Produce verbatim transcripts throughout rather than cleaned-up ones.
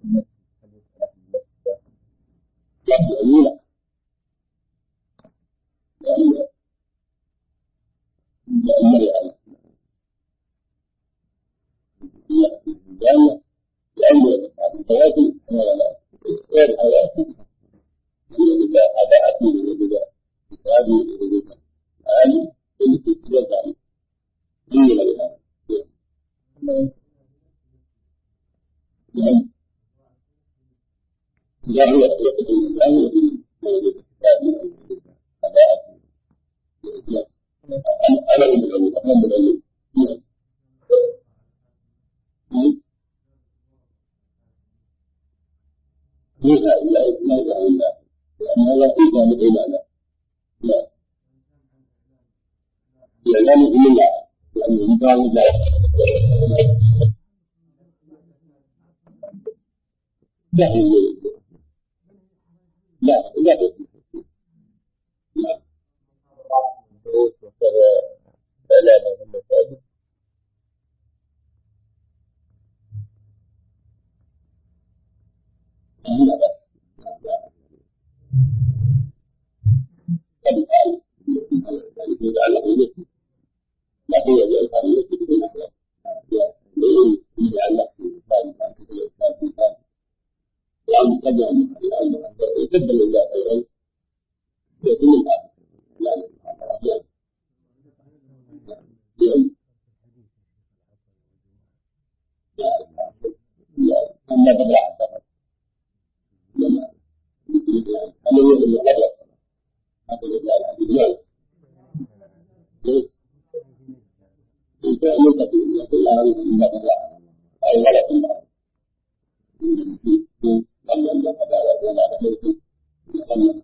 لكن الأولى لأن لأن لأن التواصل غير الحياة إذا أداءت إذا هذه إذا هذه اللي تتجمع هي لها يعني لا هو يقصد الله في هذه أداءت أنا من الأول أنا من الأول لا لا لا لا لا لأن هذا إيمان الإيمان لا الإعلام من الله لأنه قال لا لا لا لا لا دروس وكذا إعلام من المساجد لا قد قال ذلك يجعله يكفي لا هو يجعله يكفي بدون أخلاق يجعل نفسه إنسان يأكل الإنسان إنسان لأن تجعل لأن يقدم الله خيرا يكون الآخر لا لا لا أما تبرع فقط لما أما هو اللي أغلق هذا يجعل هذه الجوال إنت ملتقي يقول أنا إلا تبرع أي ولا تبرع لما أن قضاء ولا تبرع لما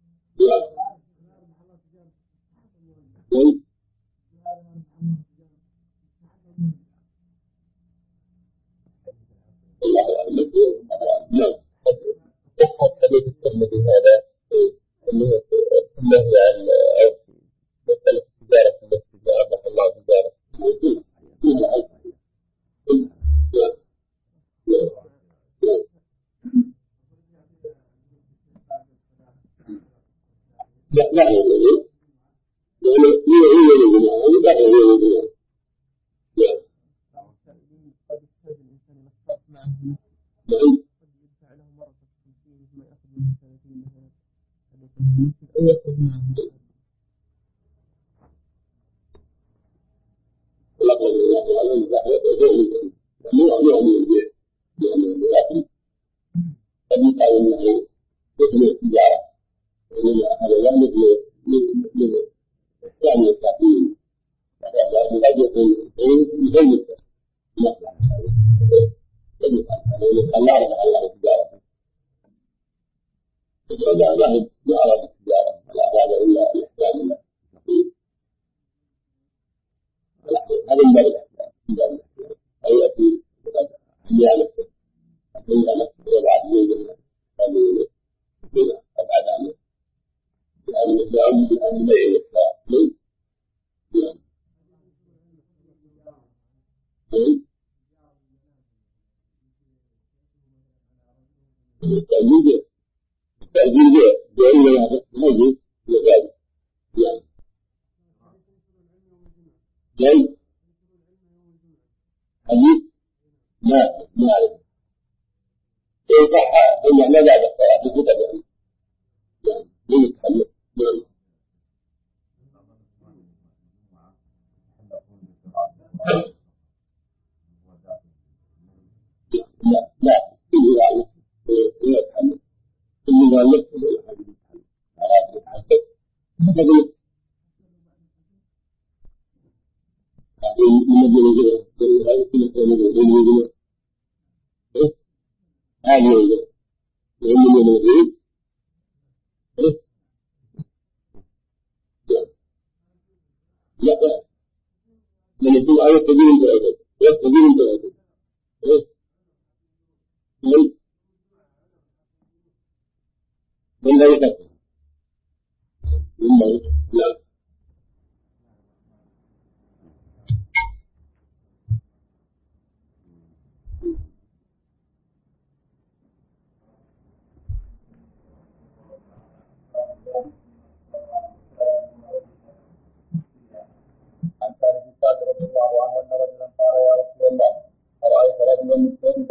حديث الترمذي هذا أنه النهي عن مسألة التجارة في المسجد وأباح الله التجارة لا لا هو يعني هو هو الجماعة هو ده هو الجماعة لا نعم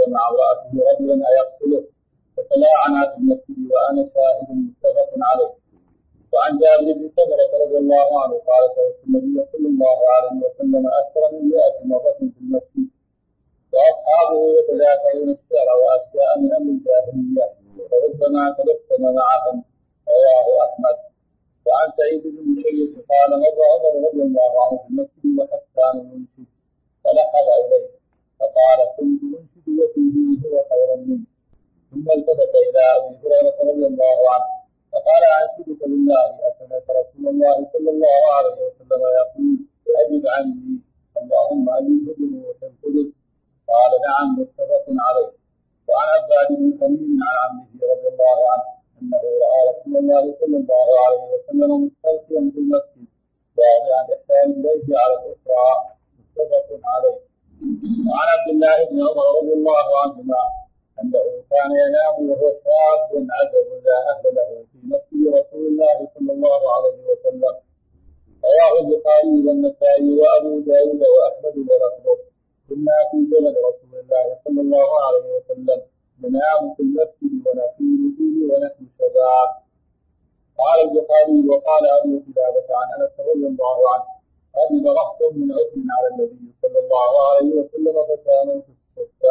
مع امرأته رجلا أيقتله فتلاعنا في المسجد وأنا شاهد متفق عليه. وعن جابر بن سمرة رضي الله عنه قال سمعت النبي صلى الله عليه وسلم أكثر من مئة مرة في المسجد وأصحابه يتذاكرون الشعر وأشياء من أمر الجاهلية وربما تبسم معهم. رواه أحمد. وعن سعيد بن المسيب قال مر عمر رضي الله عنه في المسجد وحسان ينشد فلحظ إليه فقال كنت أنشد وفيه هو خير مني. ثم التفت إلى أبي هريرة رضي الله عنه فقال أنشدك بالله أسمعت رسول الله صلى الله عليه وسلم يقول أجب عني اللهم أجب بنوح القدس. قال نعم متفق عليه. وعن عباد بن تميم عن عمه رضي الله عنه أنه رأى رسول الله صلى الله عليه وسلم مستلقيا في المسجد واضعا إحدى يديه على الأخرى متفق عليه. وعن عبد الله بن عمر رضي الله عنهما أنه كان ينام وهو شاب عجب لا أهل له في مسجد رسول الله صلى الله عليه وسلم. رواه البخاري والنسائي وأبو داود وأحمد ولفظه كنا في زمن رسول الله صلى الله عليه وسلم ننام في المسجد ونقيل فيه ونحن شباب. قال البخاري وقال أبو كلابة عن أنس رضي الله عنه قدم رهط من عثم على النبي صلى الله عليه وسلم فكانوا في الصفة.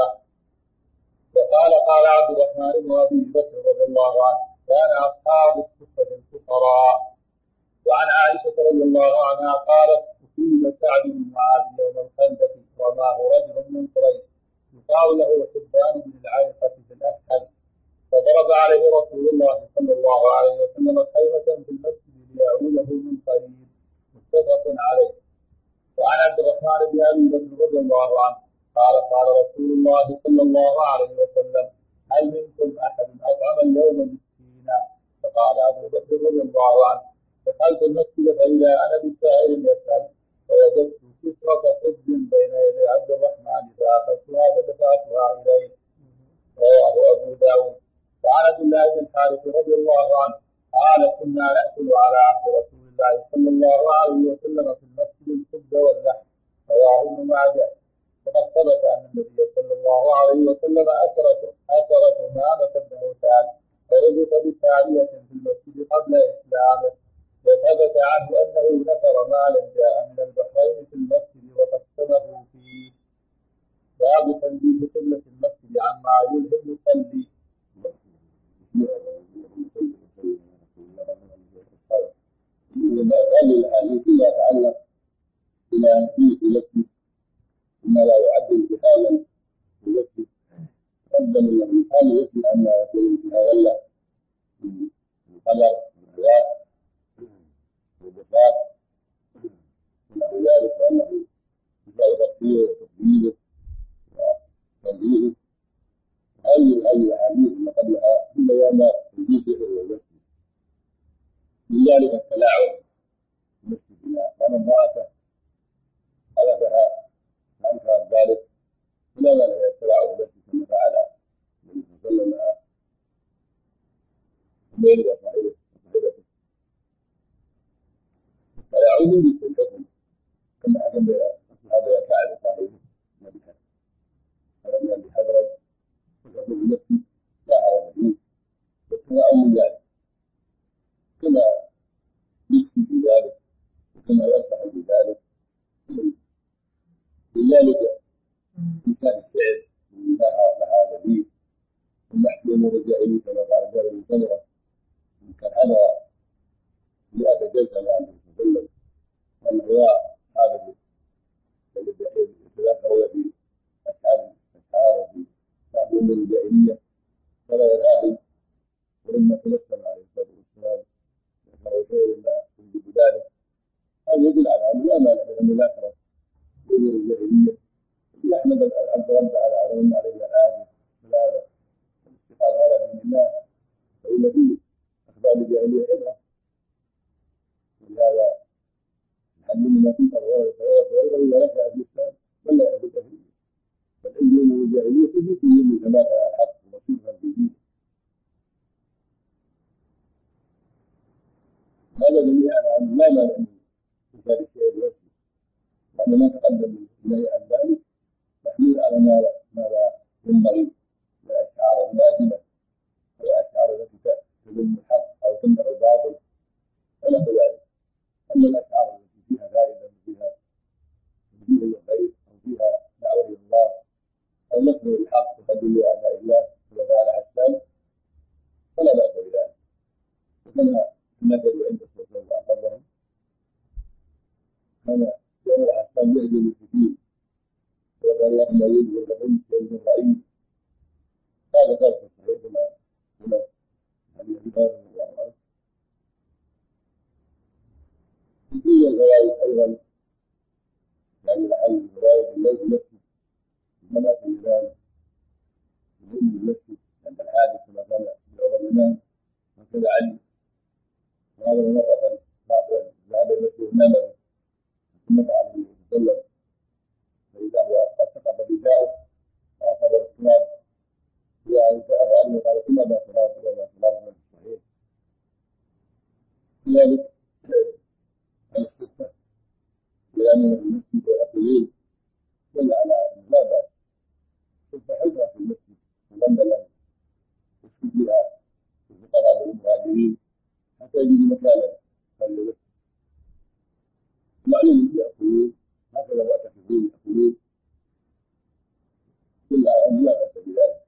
وقال قال عبد الرحمن بن أبي بكر رضي الله عنه كان أصحاب الصفة الفقراء. وعن عائشة رضي الله عنها قالت أصيب سعد بن معاذ يوم الخندق ومعه رجل من قريش يقال له حبان بن العارقة في الأسهل فضرب عليه رسول الله صلى الله عليه وسلم خيمة في المسجد ليعوده من قريب متفق عليه. وعن عبد الرحمن بن أبي بكر رضي الله عنه قال قال رسول الله صلى الله عليه وسلم هل منكم أحد أطعم اليوم مسكينا؟ فقال أبو بكر رضي الله عنه دخلت المسجد فإذا أنا بالسائل يسأل فوجدت كسرة خبز بين يدي عبد الرحمن فأخذتها فدفعتها إليه. رواه أبو داود. وعن عبد الله بن الحارث رضي الله عنه قال كنا نأكل على عهد رسول الله صلى الله عليه وسلم في المسجد الخبز واللحم. رواه ابن ماجه. وقد ثبت أن النبي صلى الله عليه وسلم أثرت أثرت أمامة بن عثمان ورزق بسارية في المسجد قبل إسلامه. وثبت عنه أنه نثر مالا جاء من البحرين في المسجد وقسمه فيه. باب تنزيه قبلة المسجد عما يلهم قلبي. هذه الأحاديث يتعلق بما فيه في المسجد مما لا يعد انتقالا في المسجد قدم الانتقال يسمع عما يكون انتهاء ولا من قدر والرياء والبخار ونحو ذلك وانه يجعل تقديره وتقديره وتنزيهه. هذه هذه الاحاديث ما قبلها في بيان تنزيه سحر المسجد. من ذلك التلاعب المسجد الى من امراته حدثها فانكر ذلك فلا لا التلاعب المسجد كما فعل النبي صلى الله عليه وسلم مع الليل وصاحبه وصاحبته. التلاعب يمكن الحكم كما حكم هذا يكاد صاحبه النبي فلم يكن بحضرة والحكم المسجد لا حرج فيه والتلاعب من ذلك كما يكفي في ذلك وكما يصلح بذلك. لذلك إن كان الشعر لها دليل والمحكوم بالجاهلية كما قال جابر بن سمرة إن كان هذا مئة جلسة مع النبي صلى الله عليه وسلم والهواء هذا يتذكر في أشعار أشعار في محكوم بالجاهلية فلا يراهن ولما تلسم عليه الصلاة والسلام ذكر شيء ما يجب ذلك. هذا يدل على أن لا مانع من المذاكرة أمور الجاهلية يحمد العبد رب على علم عليه العادي والسلامة والاستقامة على دين الله فإن فيه أخبار الجاهلية عبرة. ولهذا الحمد لله في قرار فيغفر إذا رفع في الإسلام ولا يعرف الجاهلية فالعلم من الجاهلية في كل من ثبات على الحق ومصيرها في دين. هذا دليل على أن لا مانع من إنكار الشيء بنفسه وأن ما تقدم من الله عن ذلك محمول على ما لا ينبغي اللهم يجب الرئيس ويجب الرئيس هذا ثابت الصحيح هنا هنا هذه العبادة والله في الفوائد أيضا يعني لعل الفوائد الليل نفسه منع في الإمام يهم نفسه عند الحادث كما كان في عمر الإمام وكذا علي وهذا مرة بعد ذهب المسيح نام النبي عليه وسلم فإذا هو قد سقط رداءه وأخذ التراب يعني سأل عنه قال كما ما تراب وما تراب من الصحيح كذلك الصفة لأن المسجد والأقليم دل على لا بأس صفة حجرة في المسجد وظن له يسجد بها الفقراء والمهاجرين حتى يجد مكانا للمسجد معلوم يأكلون هكذا معتكفون يأكلون كل عام لا بأس بذلك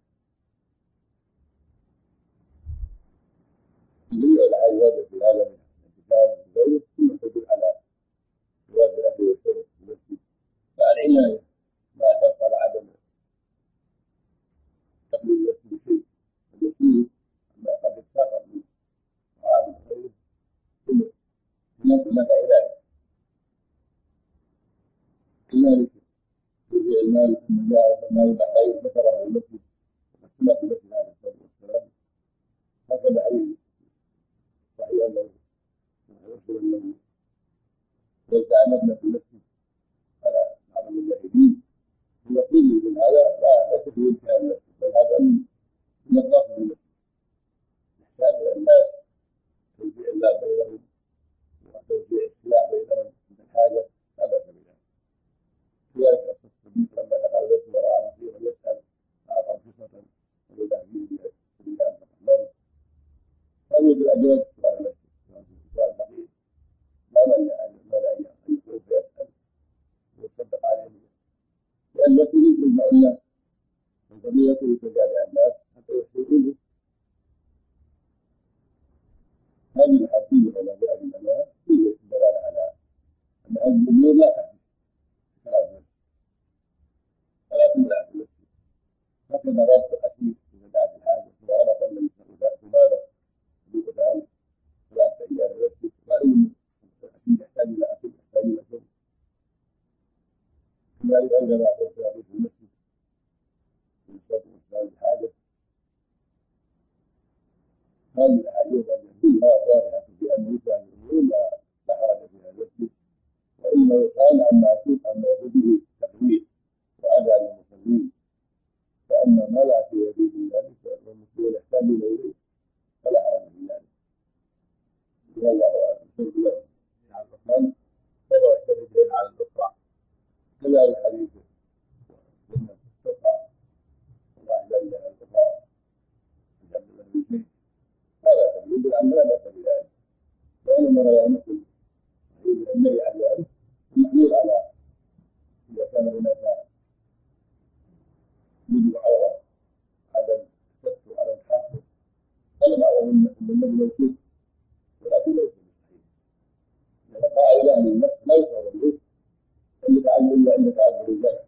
جميع العبادة في هذا الكتاب وغيره ثم تدل على جواز الأكل والشرب في المسجد فالعناية ما تدل على عدم تقليل المسجد شيء المسجد ما قد اتفق من وعاد الخير ثم هناك هناك عناية كذلك يرجع المال ثم جاء المال بعد ذكره المسجد وسمع في المسجد عليه الصلاة والسلام هكذا عليه صحيح أنه يرسل أنه ليس عمدنا في المسجد على بعض المجاهدين يقول من هذا لا ليس في انتهاء المسجد بل هذا من النظافة في المسجد يحتاج إلى الناس توزيع المال بينهم وتوزيع السلاح بينهم عند الحاجة لا بأس بذلك كذلك الصديق لما دخل بيته ورأى فيه ويسأل أعطى قصة وإذا فيه بالله الرحمن هذه بالأدوات على المسجد سؤال بقية لا مانع أن لا أن يقول فيسأل ويصدق عليه لأن المسجد يجمع الناس وقضيته تجاري الناس حتى يحصلون هذه الحديث وما جاء في المنام فيه دلالة على أن هذه الأمور لا تحدث كلام المسجد ولا تمنع في المسجد هكذا رابط الحديث إذا دعت الحاجة وأراد أن تمارس بقدام لا تأيان المسجد وأن الحديث يحتاج إلى أكل يحتاج إلى شرب كذلك عندما أقول في المسجد من شرط إسلام الحاجة هذه الأحاديث أن يكونها واضحة بأن يفعل الأمور لا حرج فيها المسجد وإنه كان عما يكون عما يكون به تقويم وأذى للمصلين وأما ما لا في يديه ذلك والمسلمون يحتاجون إليه فلا حرج في ذلك والله أعلم شرط له عن الرحمن وضع الشريكين على الأخرى كذلك الحديث لما تستطع الله جل على الأخرى جل له شيء هذا تقول عن لا بأس بذلك وإنما رواه مسلم يقول النبي عليه ذلك محمول على إذا كان هناك يجب عورة عدم الشك وعدم الحاكم هذا معروف أن النبي موجود ولكن ليس بالصحيح لأن قائل أهل النفس لا يصور الوجه أن يتعلم إلا أن يتعلم الرجال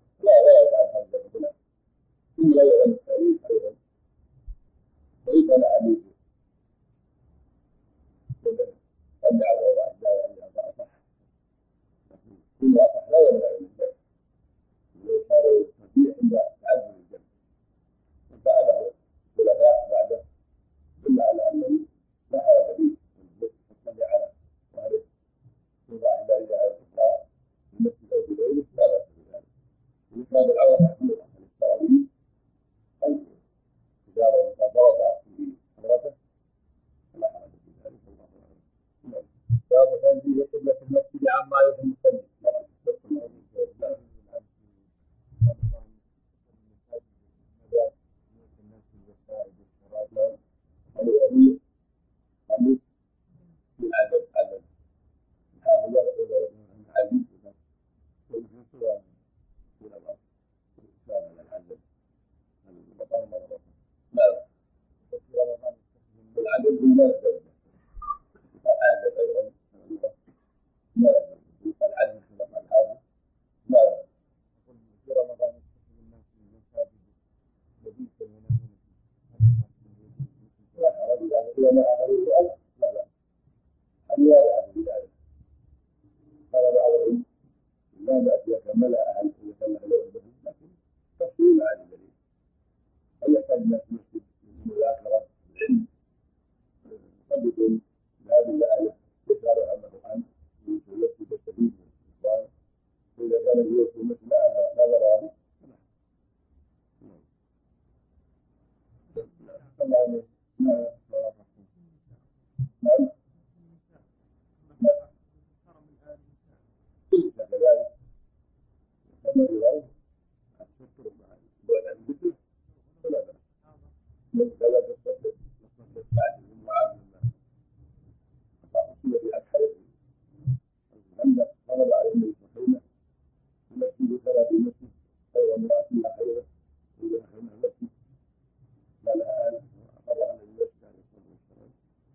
الله خيرا وإذا أخذنا نفسه ما لها آلة وأقر على المسجد عليه الصلاة والسلام.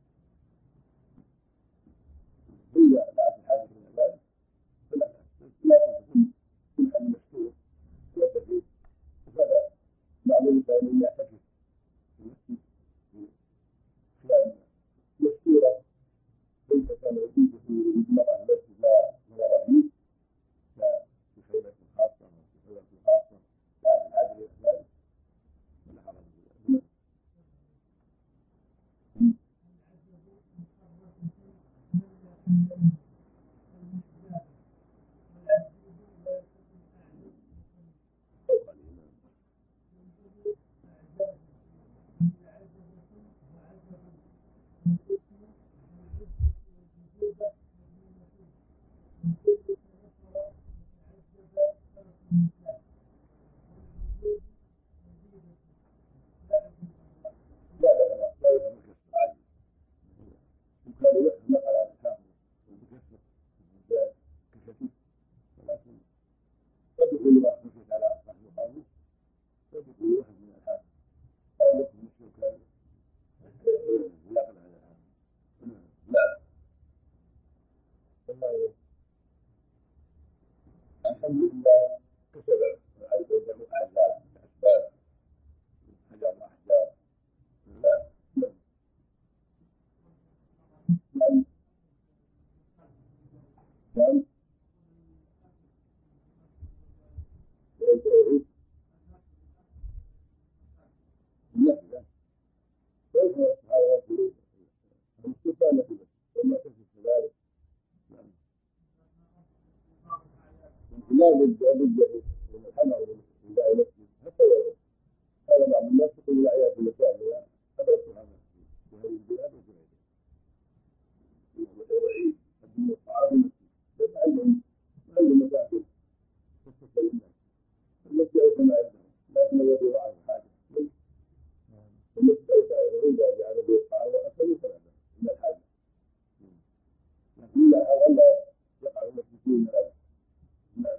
إذا دعت الحاجة إلى ذلك فلا بأس، لا تكون كل حد مستور ويتكي، وهذا معلوم أن يعتكف في المسجد في خلال مستورة ليس كان يجوز في المرأة المسجد لا مرة فيه لا في خيمة خاصة وفي خيمة خاصة لا الحاجة إلى ذلك ولا حرج في ذلك. الحمد لله كسب العلم أعزاب أسباب حجر أحجار لا نعم نعم التوحيد لا لا كيف هذا يقول الاستفادة بس وما تكفي ذلك. نعم لا بد بد من الحذر من داعي نفسه حتى ولو هذا بعض الناس يقول الأعياد في المساجد أدركت هذا في هذه البلاد وغيرها وعيد قدم الطعام المسجد لأن عندهم عندهم مساجد تستقبل الناس المسجد أوسع ما عندهم لكن لو يضيع عنه حاجة المسجد أوسع إذا جعل به الطعام وأكلوا فلا بأس من الحاجة، لكن لا هذا لا يقع المسجدين من الأرض. نعم.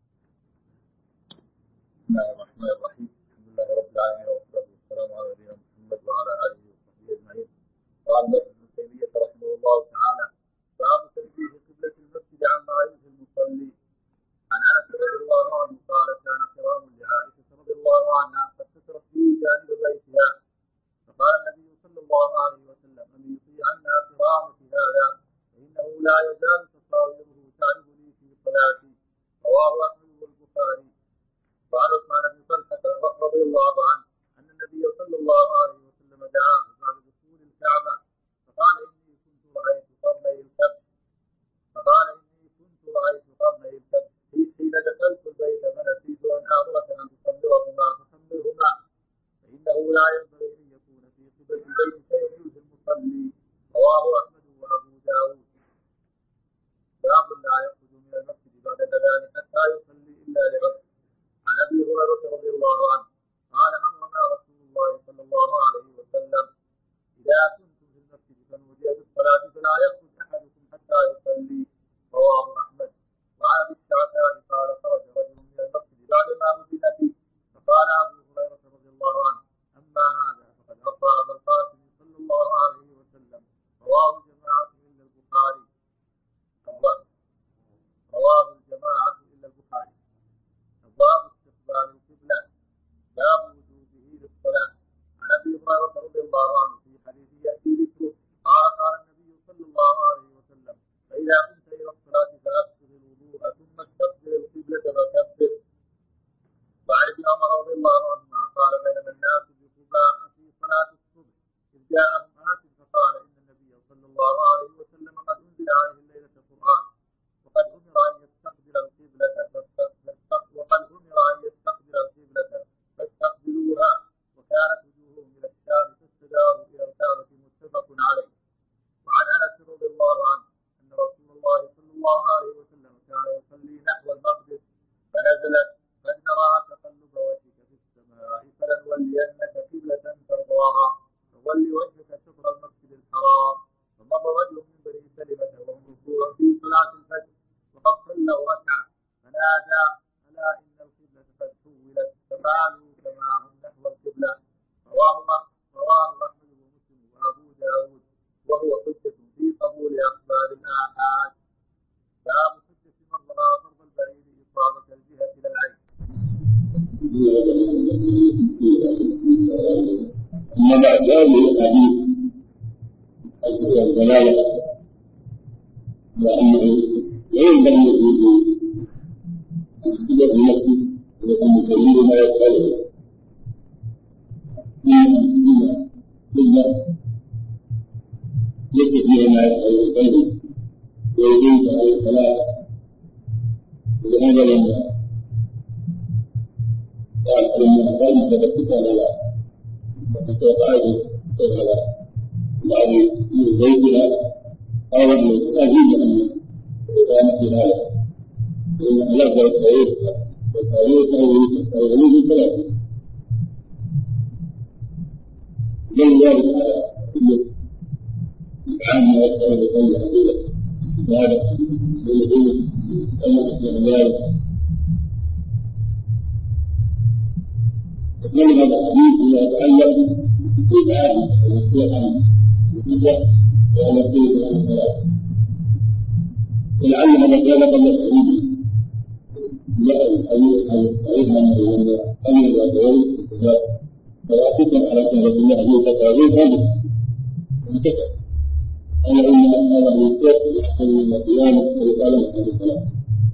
بسم الله الرحمن الرحيم، الحمد لله رب العالمين والصلاة والسلام على نبينا محمد وعلى آله وصحبه أجمعين. قال ابن تيمية رحمه الله تعالى: باب تنزيه قبلة المسجد عما يؤذي المصلي. عن أنس رضي الله عنه قال: كان قرام لعائشة رضي الله عنها قد سترت به جانب بيتها، فقال النبي صلى الله عليه وسلم: أميطي عنها قرامك هذا فإنه لا يزال تصاويره تعرض لي في صلاتي. رواه أحمد والبخاري. وعن عثمان بن طلحة رضي الله عنه أن النبي صلى الله عليه وسلم دعاه بعد دخول الكعبة أما بعد هذه الحديث الدلالة لأنه غير لم يكن في المسجد ويكون كثير ما يفعله إلا ليس فيها ما يفعله ويجوز على الصلاة ولهذا لما قال لما قال فتكتب على فتوقعه على بعض زيتها أو أجيب أن كان في هذا لأن لفظ التاريخ والتاريخ أو غلوب ثلاثة بل ذلك على كل عام وأكثر بقول حقيقة هذا يقول أن ذلك من هذا الحديث لا يتعلق بإبعاد المسيح عن النتيجة ونتيجة عن الصلاة ولعل هذا كان قبل الحديث لا أيضا من أمر الأدوية فلا على سنة الله عليه وسلم هذا وكتب أنا إن هذا المسيح يحصل من القيام ويقال من هذه الصلاة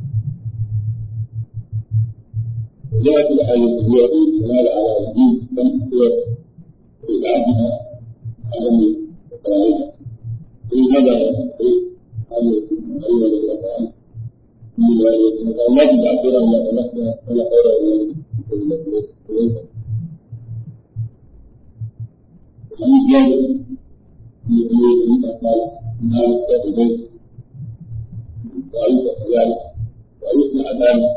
جاءت الآية التي تنال على وجود خمس سور وإبعادها عن الصلاة ولهذا هذه الأولى للأفعال من الآية الله تعبر الله تمسنا فلا خير إليه ومن جانب يقول قال إن هذا البيت وأيضا كذلك ويصنع ذلك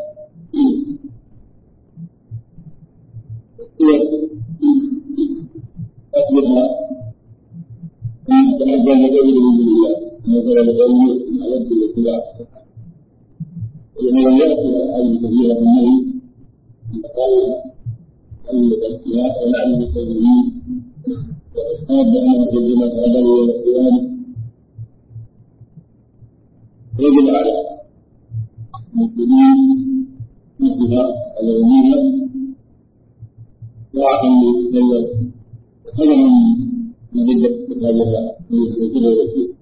أكبرها أن تتعجل مجال من الله مثلا لقوله على يد الاتباع ولما يأتي هذه الكبيرة النهي فقال أن الاتباع ونعلم المسلمين وأصحاب أنهم يجبون العمل والقيام يجب على المسلمين مثلها العلمية وعن الله هذا من مدة كتاب الله من كل رسول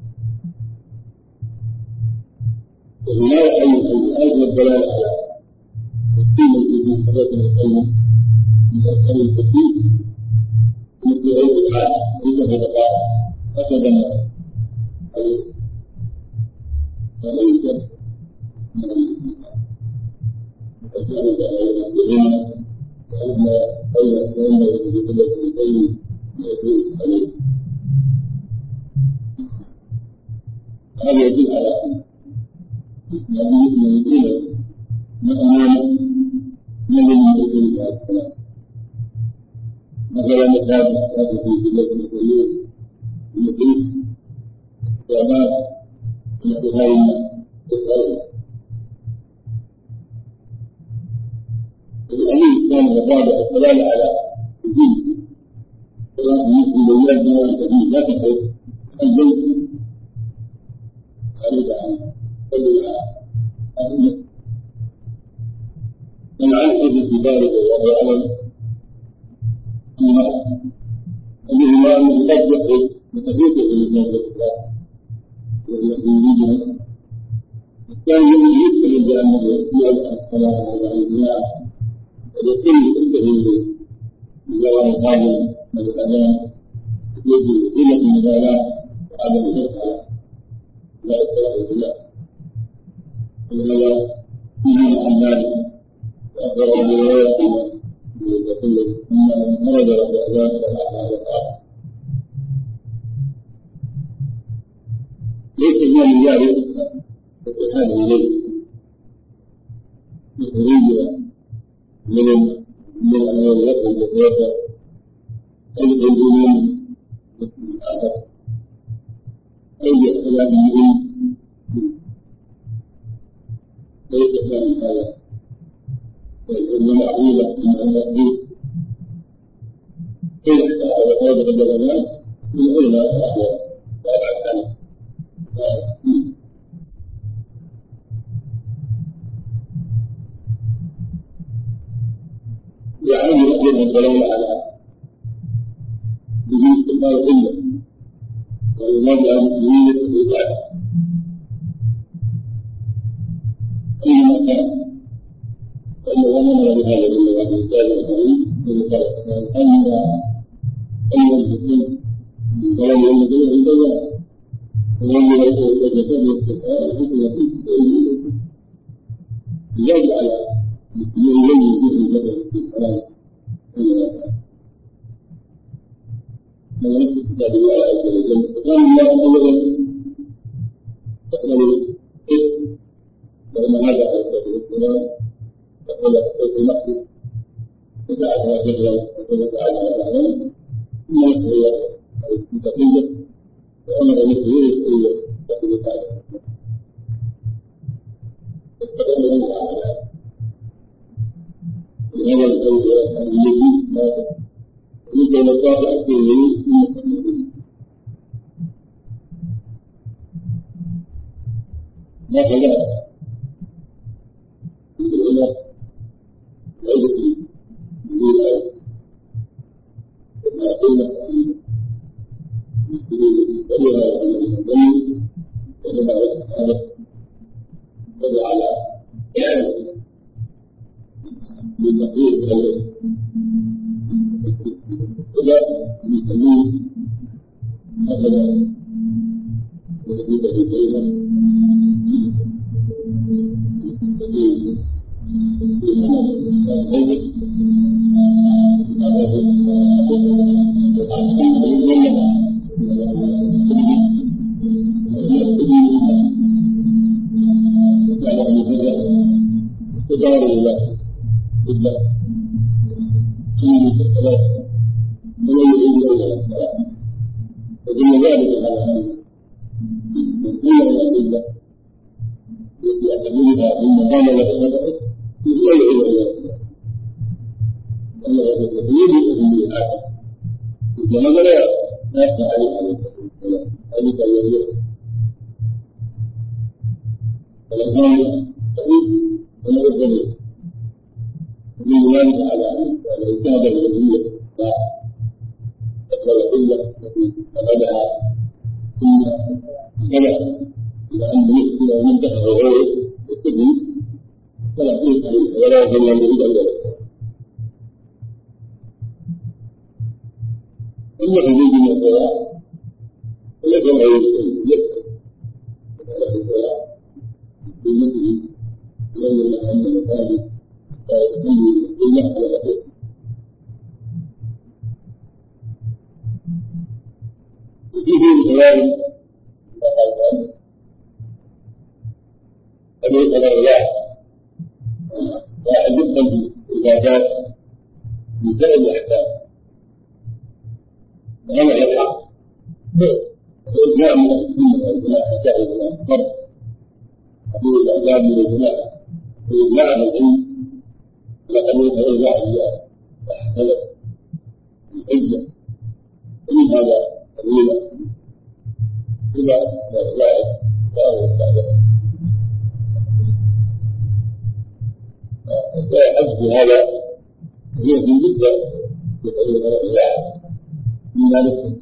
وهنا أيضا الدلالة على تقسيم الإيمان حضرة المسلمين من أكثر الكثير مثل عيد الحاج ليس ببقاء أكد عليه فليس من الإيمان وكذلك أيضا وأن أولا فإنه يجب الشيء يكون عليه هذا يدل على أنه يمكن ما أمام من الملك الله السلام مثلا مثال هذا في جلة المسلمين المقيس وأمام انتهائنا تسألنا الأمين كان الرابع الدلالة على الدين ويمكن لله دون الكبير لا تحرك البيت خارج عن كل أهمية من عرف بالكبار وهو علم المرء الذي أنه يطبق وتفيقه لله الإسلام والذي يريده الثاني يدخل بأنه يسمع الصلاة على الجماعة ولكل انتهي بجواب قابل من الأذان يجب قلة المبالاة وعدم الإرحاء لا إكراه بالله ولهذا نهى عن ذلك وأخبر بالرواية يقول أن خرج الأذان فلا يقع ليس من ذلك اتحاد إليه يخرجها من من الوقت المتوفى أي الإمام الآخر أي اختلاف العلم ليس كان هذا وإنما أقول أن الحديث كيف على هذا الجلالات من علماء الأحوال لا بعد ذلك يعني يؤذن ولو على بدون استقبال الأمة والإمام المسلمين والعباد أيما كان فإنه أمر بهذا الإمام الإنسان الكريم من خلق أن أن المسلمين ولم يمكن أن يتبع ولم يتبع الاستقبال الحكم يقول يجب على المسلمين يجب في الاستقبال من نفس كتاب الله عز وجل قال الله أولا تقبل الإثم فإن هذا على سبيل السلام تقبل بيت المقدس وتعالى جدوى وتعالى على ثم يقبل التقية وأمر مثله يقبل تقبل تعالى فاتقبل الله على هذا القول الذي ما يمكن أن يطلع الديني من المسلمين ما خلاف العلماء العلماء الذين قلنا المسلمين يتبعها على المسلمين وإنما هذا تبع على من تقدير الأول إذا المسلمين مثلا وجود في كلمة تدار الله بالله كلمة الثلاثة ولا يعيد إلا الصلاة وكل ذلك على من كل الأدلة التي يعتمدها في المقام والصدقة لا يعيد إلا الصلاة أنه يريد أن يعاد وهذا لا يقع عليه عليه الصلاة عليك أن يريد فالأسلام تقول ولا يقبل من ذلك على الإجابة الوجودية لا تقبل الأدلة التي أخذها ثم كذا إلى أن يحصل وينتهى غيره التدريب فلا تنسى ولا يزال أن يريد أن يرد ثم تزيد من الصلاة ولكن غير يكفر ولا في الصلاة بمثله لأن محمد قال فيكون بالله على الأخير وفيه الكلام فقال أن يقبل الله واحد يقبل العبادات من سائر الأحكام وهذا يقع وإجماع من السنة والجماعة شاهد من فرق حدود الأحكام من الجماعة وإجماع من العلم لكن يدعو الله إياه فاحتلف الحجة ومن هذا قليلا إلى ذلك فهو التعليم فيحج هذا هي في جدة يقول الله من ذلك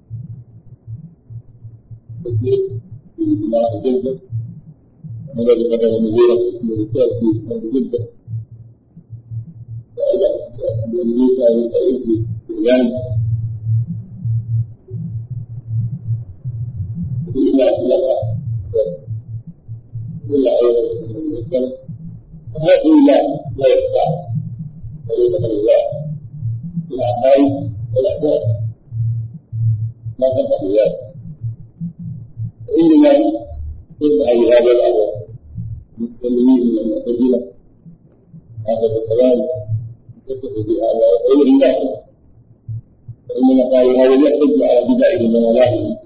التكليف في إجماع جدة والذي قدر مزيرة من الكتاب في جدة والميسى يتعيد في الإعلان في إعلان لقاء كل عيوة المسلم وهذه لا لا يخفى وليس الله الأعمال والأحداث ما تنفع ذلك وإنما يدعى بهذا الأمر المسلمين من المعتزلة هذا الكلام يتفق بهذا وغير الله فإنما قالوا هذا يحتج على بدائه من ولاهم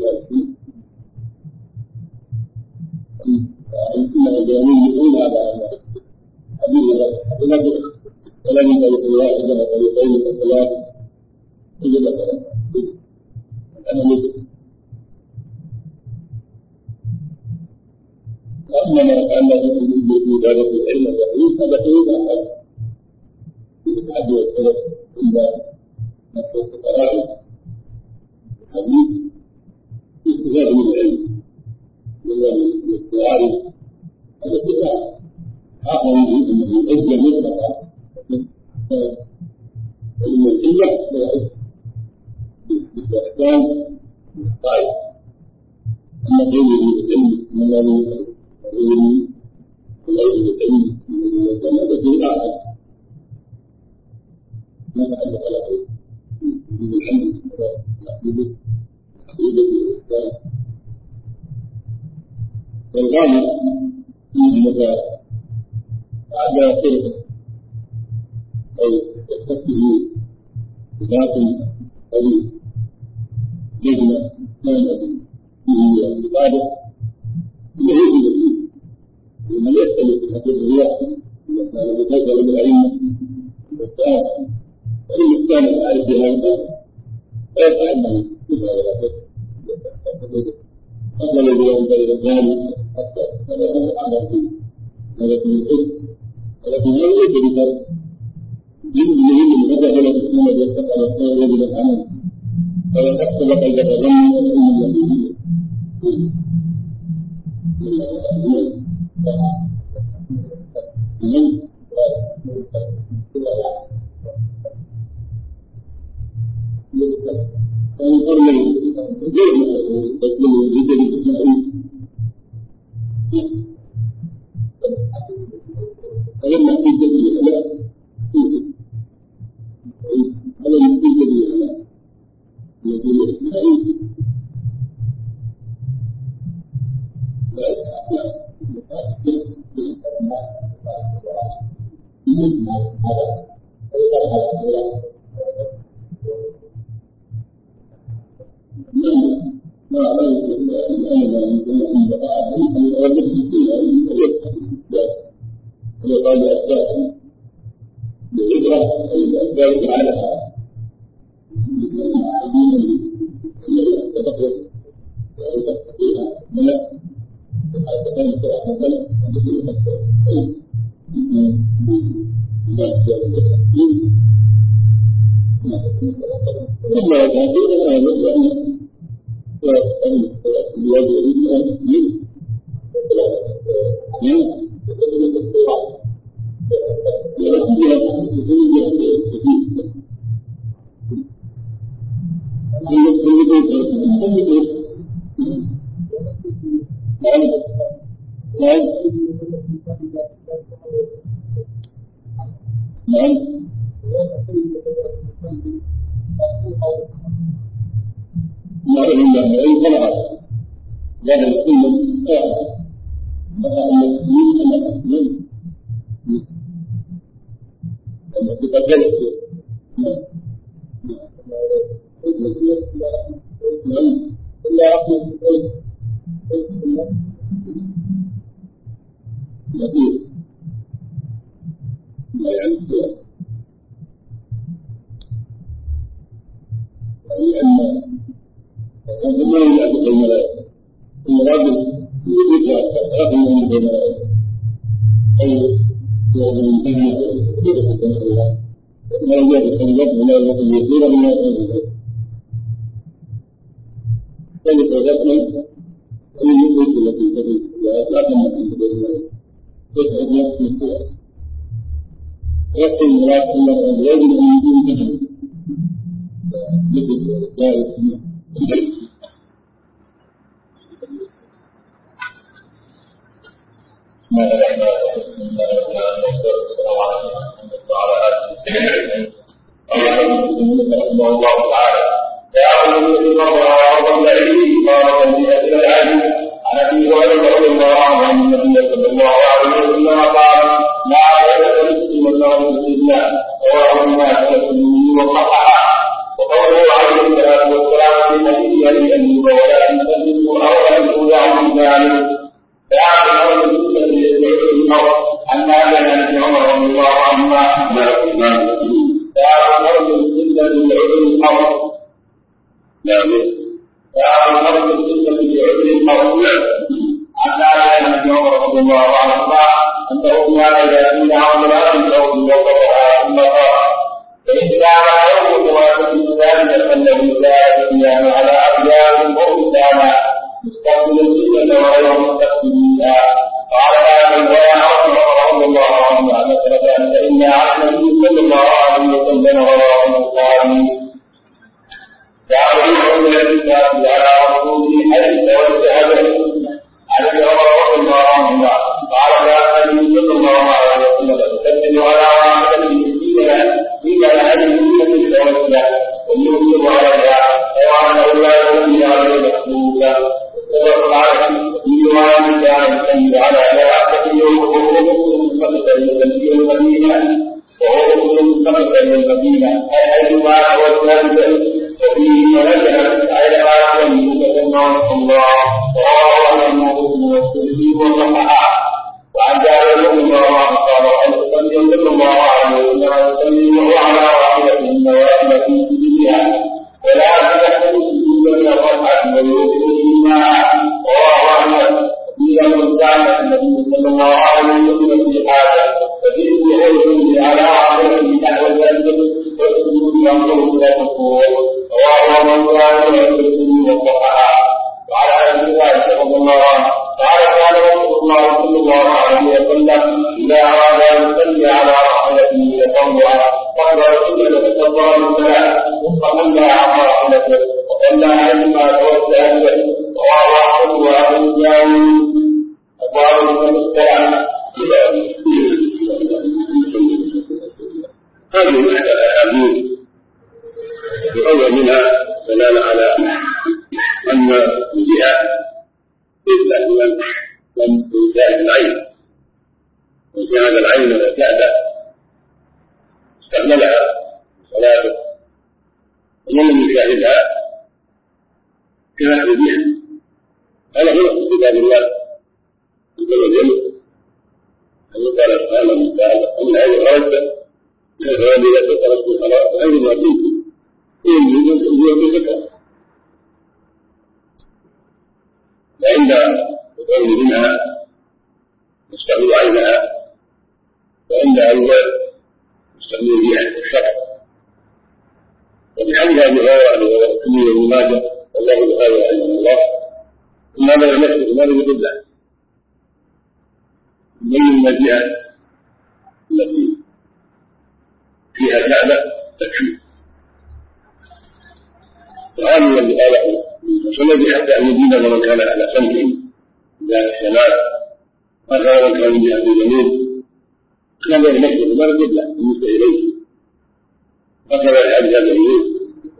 إنما الجانين يقول هذا حديث حديث ولا من طريق واحد ولا طريقين ولا ثلاثة إذا مثلا أنا مثل وأما ما كان له في دارة العلم والتحريف هذا كله أحد يتعدى الثلاث إلا نفسه التراجع الحديث استفادة من العلم من الاستعارة هذا الكتاب آخر يجب أنه يؤجل مطلقا وإن العلة لا يعد بالإحكام طيب أما غيره العلم من العلم العلم العلم العلم هذا شيء آخر ما تعلق على غيره من العلم والعقيدة عقيدة الإحكام والغالب فيه مثال بعد فرق أو تخطه باطل قريب لجنة كانت فيه اعتقاده يجب فيه ومن يختلف حتى الرياء إذا كان متكبر بالعلم والإحكام فإن كان يعرف بهذا فيتعلم كفر ولا كفر قبل الذي يوم بين الثاني حتى هذا هو العمل فيه هذا في الحب ولكن لا يوجد بفرق من المهم متى فلا تكون يستقى على الخير يجب العمل فلا تحسب قلبك ظن وإن الذي فيقول غير تكون جدا فلما تجد الإعلاء هذا يجد الإعلاء يقول الإسماعيل لا يتعلم ما عليك الأمر أن بقاء قال الأسباب بالعبرة أي الأسباب علىها تتقل وتستطيع ملك حتى تنسى أحسن التي تفكر لا تجعل ثم يتعطينا الآن لأن الواجب الإنسان من أنه كان إذا كان عمل أنه وقفها ثم قال الذي لا يبنيان على أبيان ورسانا مستقبل السنة وغير مستقبلها قال آدم ويا رسول الله عنه أن فإن على النبي صلى الله عليه وسلم رواه البخاري تعريف من الكتاب على رسوله حيث توجه بالسنة عن ابن عمر رضي الله عنهما قال كان النبي صلى الله عليه وسلم يسلم على واحدة فيما لأجل سنة توجه ويؤثر عليها وأنه لا يؤمن عليه مخلوقا وصدق عنه في رواية كان يسلم على ثلاثة يوم وهو مسلم مستقبل المدينة وهو مسلم مستقبل المدينة أي أيما توجه وفيه منزل على ما يملك الله الله وهو المؤمن والسلم والصحاح وعن جابر رضي الله عنه قال رأيت النبي صلى الله عليه وسلم يصلي وهو على راحلته وواحدة في سبيلها ولا تحتمل سجودا من الركعة ويوصل فيما رواه أحمد في أمر كان النبي صلى الله عليه وسلم في حاجة فجئت بحوله على راحلته نحو ذلك والسجود ينظر إلى الكفور رواه من كان يصلي والصحاح وعلى أبي هريرة رضي الله عنه قال كان رسول الله صلى الله عليه وسلم إذا أراد أن يصلي على راحلته تطوعا قبل سجد فكبر الصلاة ثم صلى على راحلته وصلى عليهما توسع به رواه أحمد وأبو داود أبواب السلام. هذه الأحاديث يؤول منها دلالة على أن الجهاد إلا لمن لم يجاهد العين وجاهد العين وجاهد استعملها صلاته ومن لم يشاهدها كان بها. هذا هو كتاب الله عز وجل أنه قال سبحانه وتعالى ومن أين خرجت فهذه لا تترك الحرام غير ما كنت إن يوجد أجوة بذكر وعند القول منها يستغل عينها وعند أيضا يستغل بها الشرع وبحمد أبي هريرة وكمية ابن ماجه والله تعالى علم الله إنما لا يمسك ما لم يقل له من الجهة التي فيها كعبة تكفي وهذا الذي قاله وسند حتى المدينة ومن كان على سمعه ذات الشمال وكان من كان جهة اليمين كان يمسك ما لم يقل له بالنسبة إليه وكذا الحديث الذي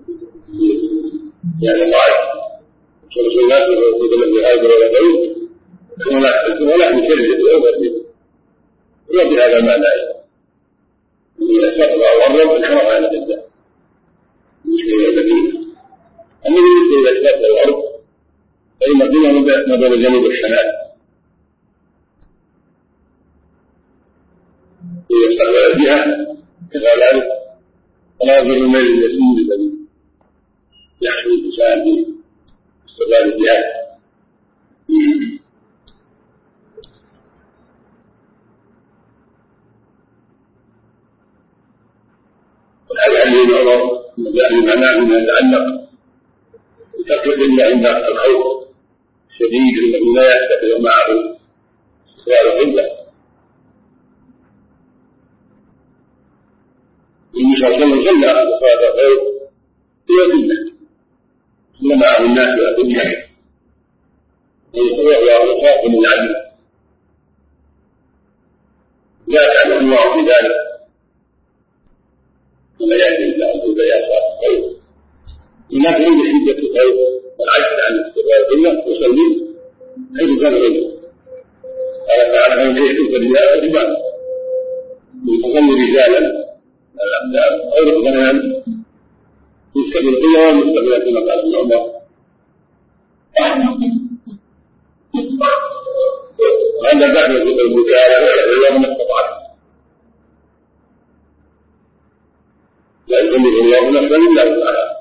يعني ضعيف صلى الله عليه وسلم في هذا ولا غيره ولا يشرك الأمة ولا بهذا المعنى إذا استقرأ والرب انحرف على الإبداع مشكلة المدينة. أما بالنسبة إلى استقرأ الأرض فإن فيها ما بين الجنوب والشمال إذا استقرأ بها كذلك فلا يضر الميل اليسير الذي يحصل الإنسان به استقرار الجهاد. وهذا علي بن عمر من معناه ما يتعلق بترك الا عند الخوف الشديد الذي لا يستطيع معه استقرار القبله. النبي صلى الله عليه وسلم صلى صلاه الخوف في القبله صلى معه الناس في القبله وهو خاف من العدل لا تعلم الله في ذلك ولا يأتي إلا أن تبيع صلاة الخوف هناك عند شدة الخوف والعجز عن استقبال القبلة وصلي حيث كان الرجل قال تعالى فمن كيف فليأت الرجال يصلي رجالا الأقدام أو ركبانا يستقبل القبلة ومستقبلات كما قال ابن عمر. وهذا بعد ذكر المجاهدة والله ما استطعت لا يكلف الله نفسا الا وسعها.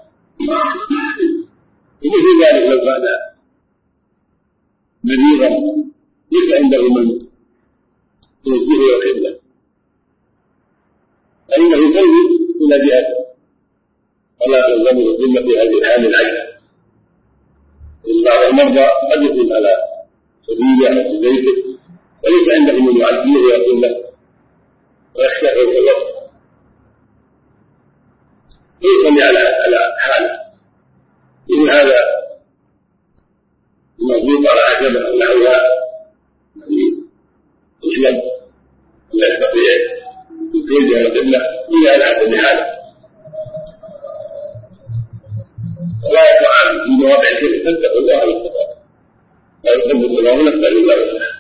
ومثل ذلك لو كان مريضا ليس عنده من يوجهه القبله فانه يصلي الى جهته ولا تلزم الذمة في هذه الحال العجز. إن بعض المرضى قد يكون على سبيله أو في بيته وليس عنده من يعزيه ويقول له ويخشى فوق الوقت ويصلي على على حاله. إن هذا المضبوط على عجبه أو نحوها يسلم ولا يستطيع يتوجه القبلة إلا على حسب حاله، ولا يقع في مواضع الكذب فاتقوا الله على الخطأ لا يقبل الله نفسه إلا وسعها.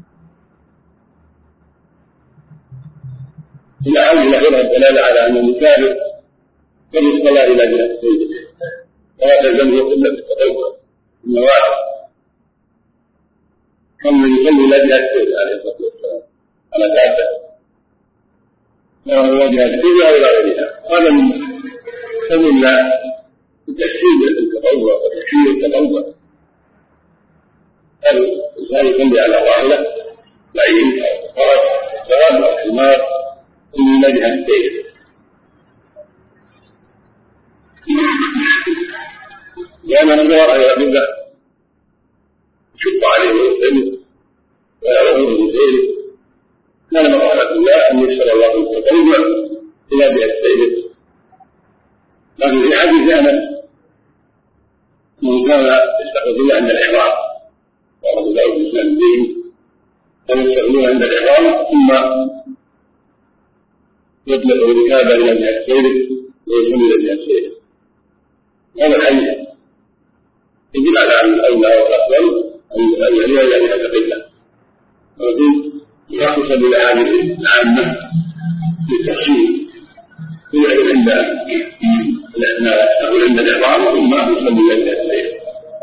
الأحاديث الأخيرة الدلالة على أن المسافر قد يصلى إلى جهة سيده ولا تلزمه إلا بالتطوع النوافل، كم من يصلي إلى جهة سيده عليه الصلاة والسلام على دابته وهو جهة سيده إلى غيرها. هذا من سبيل الله تشكيل التطوع وتشكيل التطوع. الإنسان يصلي على راحلة بعيد أو فرس دواب أو حمار إلى جهة سيده، لأن النظر أن يقول له شق عليه ويسلم ويعوذ من سيره. كان من رحمة الله أن يسأل الله التطوع إلى جهة سيده. لكن في حديث أنس من كان يستقبل عند الإحرام وأبو داود بن الدين كانوا يستقبلون عند الإحرام ثم يطلق الركاب إلى جهة سيده ويصلي إلى جهة سيده. هذا الحديث يدل على أن الأولى والأفضل أن يلي إلى جهة القبلة، ولكن يخص بالأحاديث العامة بالتفصيل يعلم عند يستقبل عند الإحرام ثم يصلي إلى جهة سيده.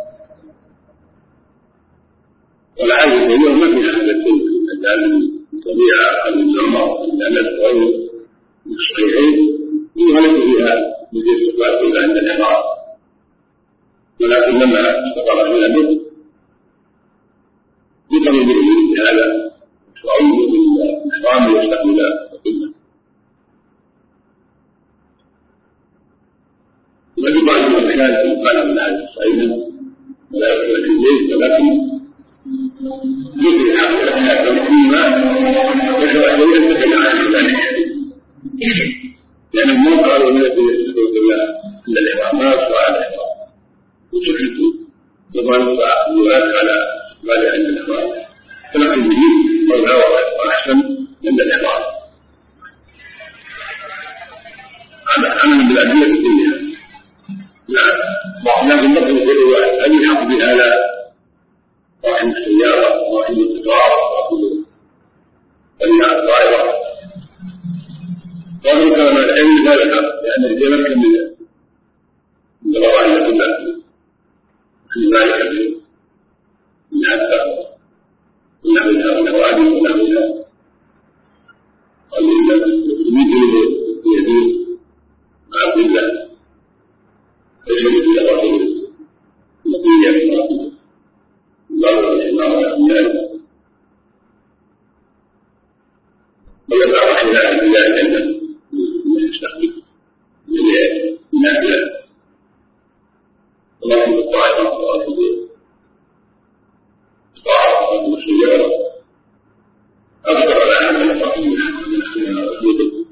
والأحاديث اليوم ما فيها هذا الدين لأن الطبيعة النظام لأن القول الصحيحين وليس فيها مثل استقبال عند الإحرام، ولكن لما استقر إلى منه ذكر به هذا وعوذ بالإحرام يستقبل القبلة. ويجب أن يكون كان قال من هذه الصعيدة ولا يكون في البيت، ولكن مثل الحق فيما يتوجه يتبع عن ذلك، لأن ما قالوا من الذي يستقبل بالله إلا الإحرامات وعلى الإحرام وسكتوا طبعا الولاة على ماذا عند الإحرام، فنحن به والغاوة وأحسن عند الإحرام. هذا عمل بالأدلة الدنيا. لكن نقل كل واحد هل يحق بهذا صاحب السيارة وصاحب القطار وصاحب الطائرة؟ وهذا كان العلم لا يحق لأن الرجال كم من الغرائب كلها في ذلك من حتى ونحوها ونوادي ونحوها قليلا يميت بيدين مع عبد الله يجب إلى رجل نقيا الله والإمام والأميان ويضع خلاف الله الجنة يستقبل من نافلة الله الطائرة والرجل الطائرة والسيارة أكثر على أن الرحيم وجوده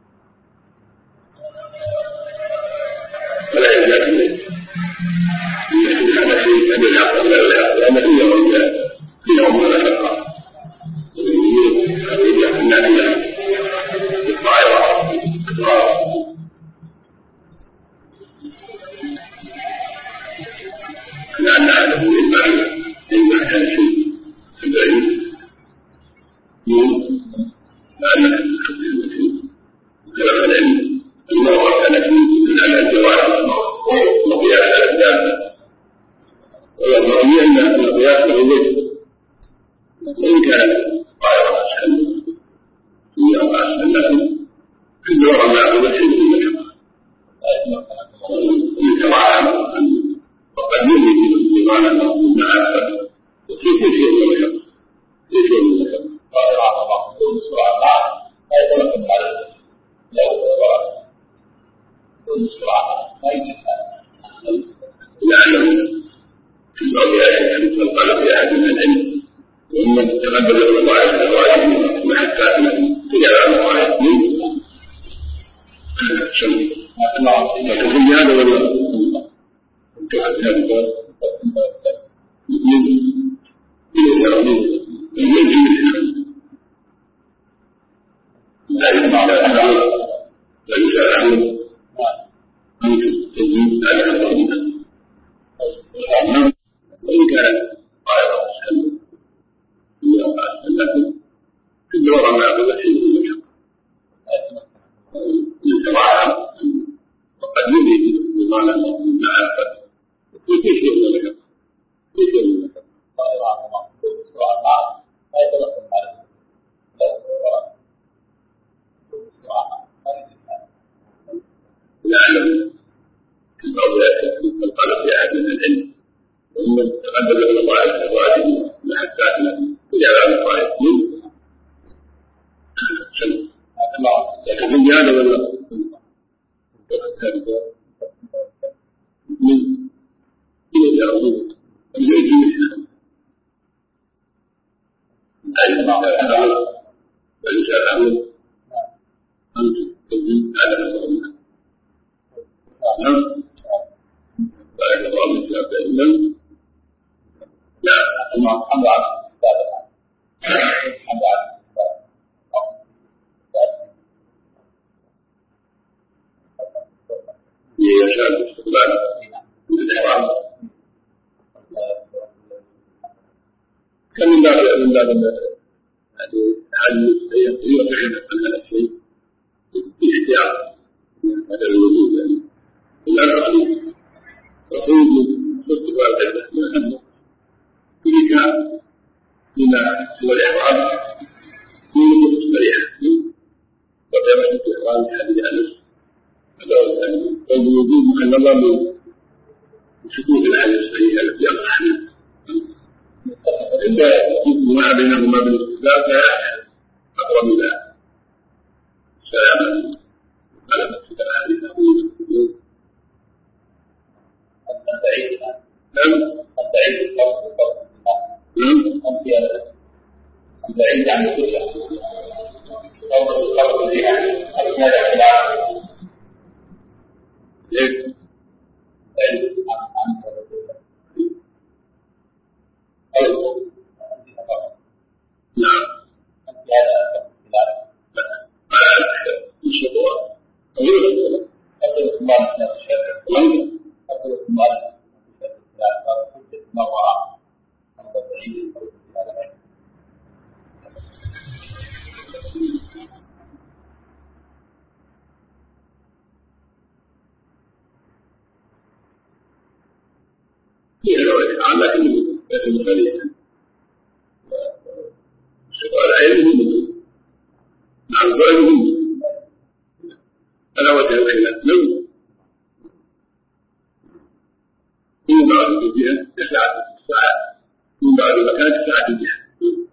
ولا يزال إليه يحدث هذا شيء أن العقل لا يلعب لأن فيه رجال فيهم ولا شقاء هذه النافلة الطائرة لأن هذا هو المعنى إما كان شيء بعيد لأنك تحب المسلم وكلام العلم المرة كانت من على الجواب وقياس على الدابة والمرمي أن القياس له وجه وإن كان طائرة أسهل هي أسهل لكن في الدورة ما أقول شيء من المشقة يتوعى وقد يملك الإيمان مع الفرق وكيف يشير من المشقة يشير من المشقة طائرة طبعا تكون بسرعة لا يتمكن على لو كل السرعة لعله في بعض آيات القلب في أحد من العلم ومن تقبل الله عز وجل وحتى تجعل عنه آيات منه لكن هذا ولا انتهت هذا من لا يجمع لا يسألون أنت تجيب على الله وإن كان قائد السلم لكن في الدورة ما أقول شيء من المشقة يتوعد وقد يريد بمعنى معرفة وفي شيء من المشقة في شيء من المشقة لا يتلقى المعرفة لعله في بعض آيات القلب في أحد من العلم ومن تقبل له الله عز وجل حتى تجعل عنه آيات منه لكن في هذا ولا من من الأرض الذي فليسألون أنت تجيب على الله نعم بارك الله فيك فإن لا الله الحمد لله الحمد لله يشهد الاستقبال بالإحرام كم من باب من باب هذه يقين أن هذا الشيء باحتياط هذا الوجود يعني لا تخليك وخروج الاستقبال عدة من الأمر تلك من سوى الإحرام يكون مستريحا وكما في الإحرام حديث أنس الوجود مخلظا بشكوك الحديث الصحيح التي يقع عنه إلا يكون ما بينهما بالاستقبال فيحصل أقرب إلى سلامة على نفسك الحديث أقول البعيد نعم البعيد البعيد عن الدنيا أو القبر بها هذا خلاف ليه؟ بعيد عن الدنيا أو نعم هذا خلاف على الشطوة غير أقول الله من الشر أقول الله من الخلاف وكل مرة أو بعيد أو خلاف هي رواية عامة لكن خليفة الشطوة العين هم مع الظاهر هم أنا وجه الخلاف لو من بعد الجهة تسعة الساعة من بعد المكان تسعة الجهة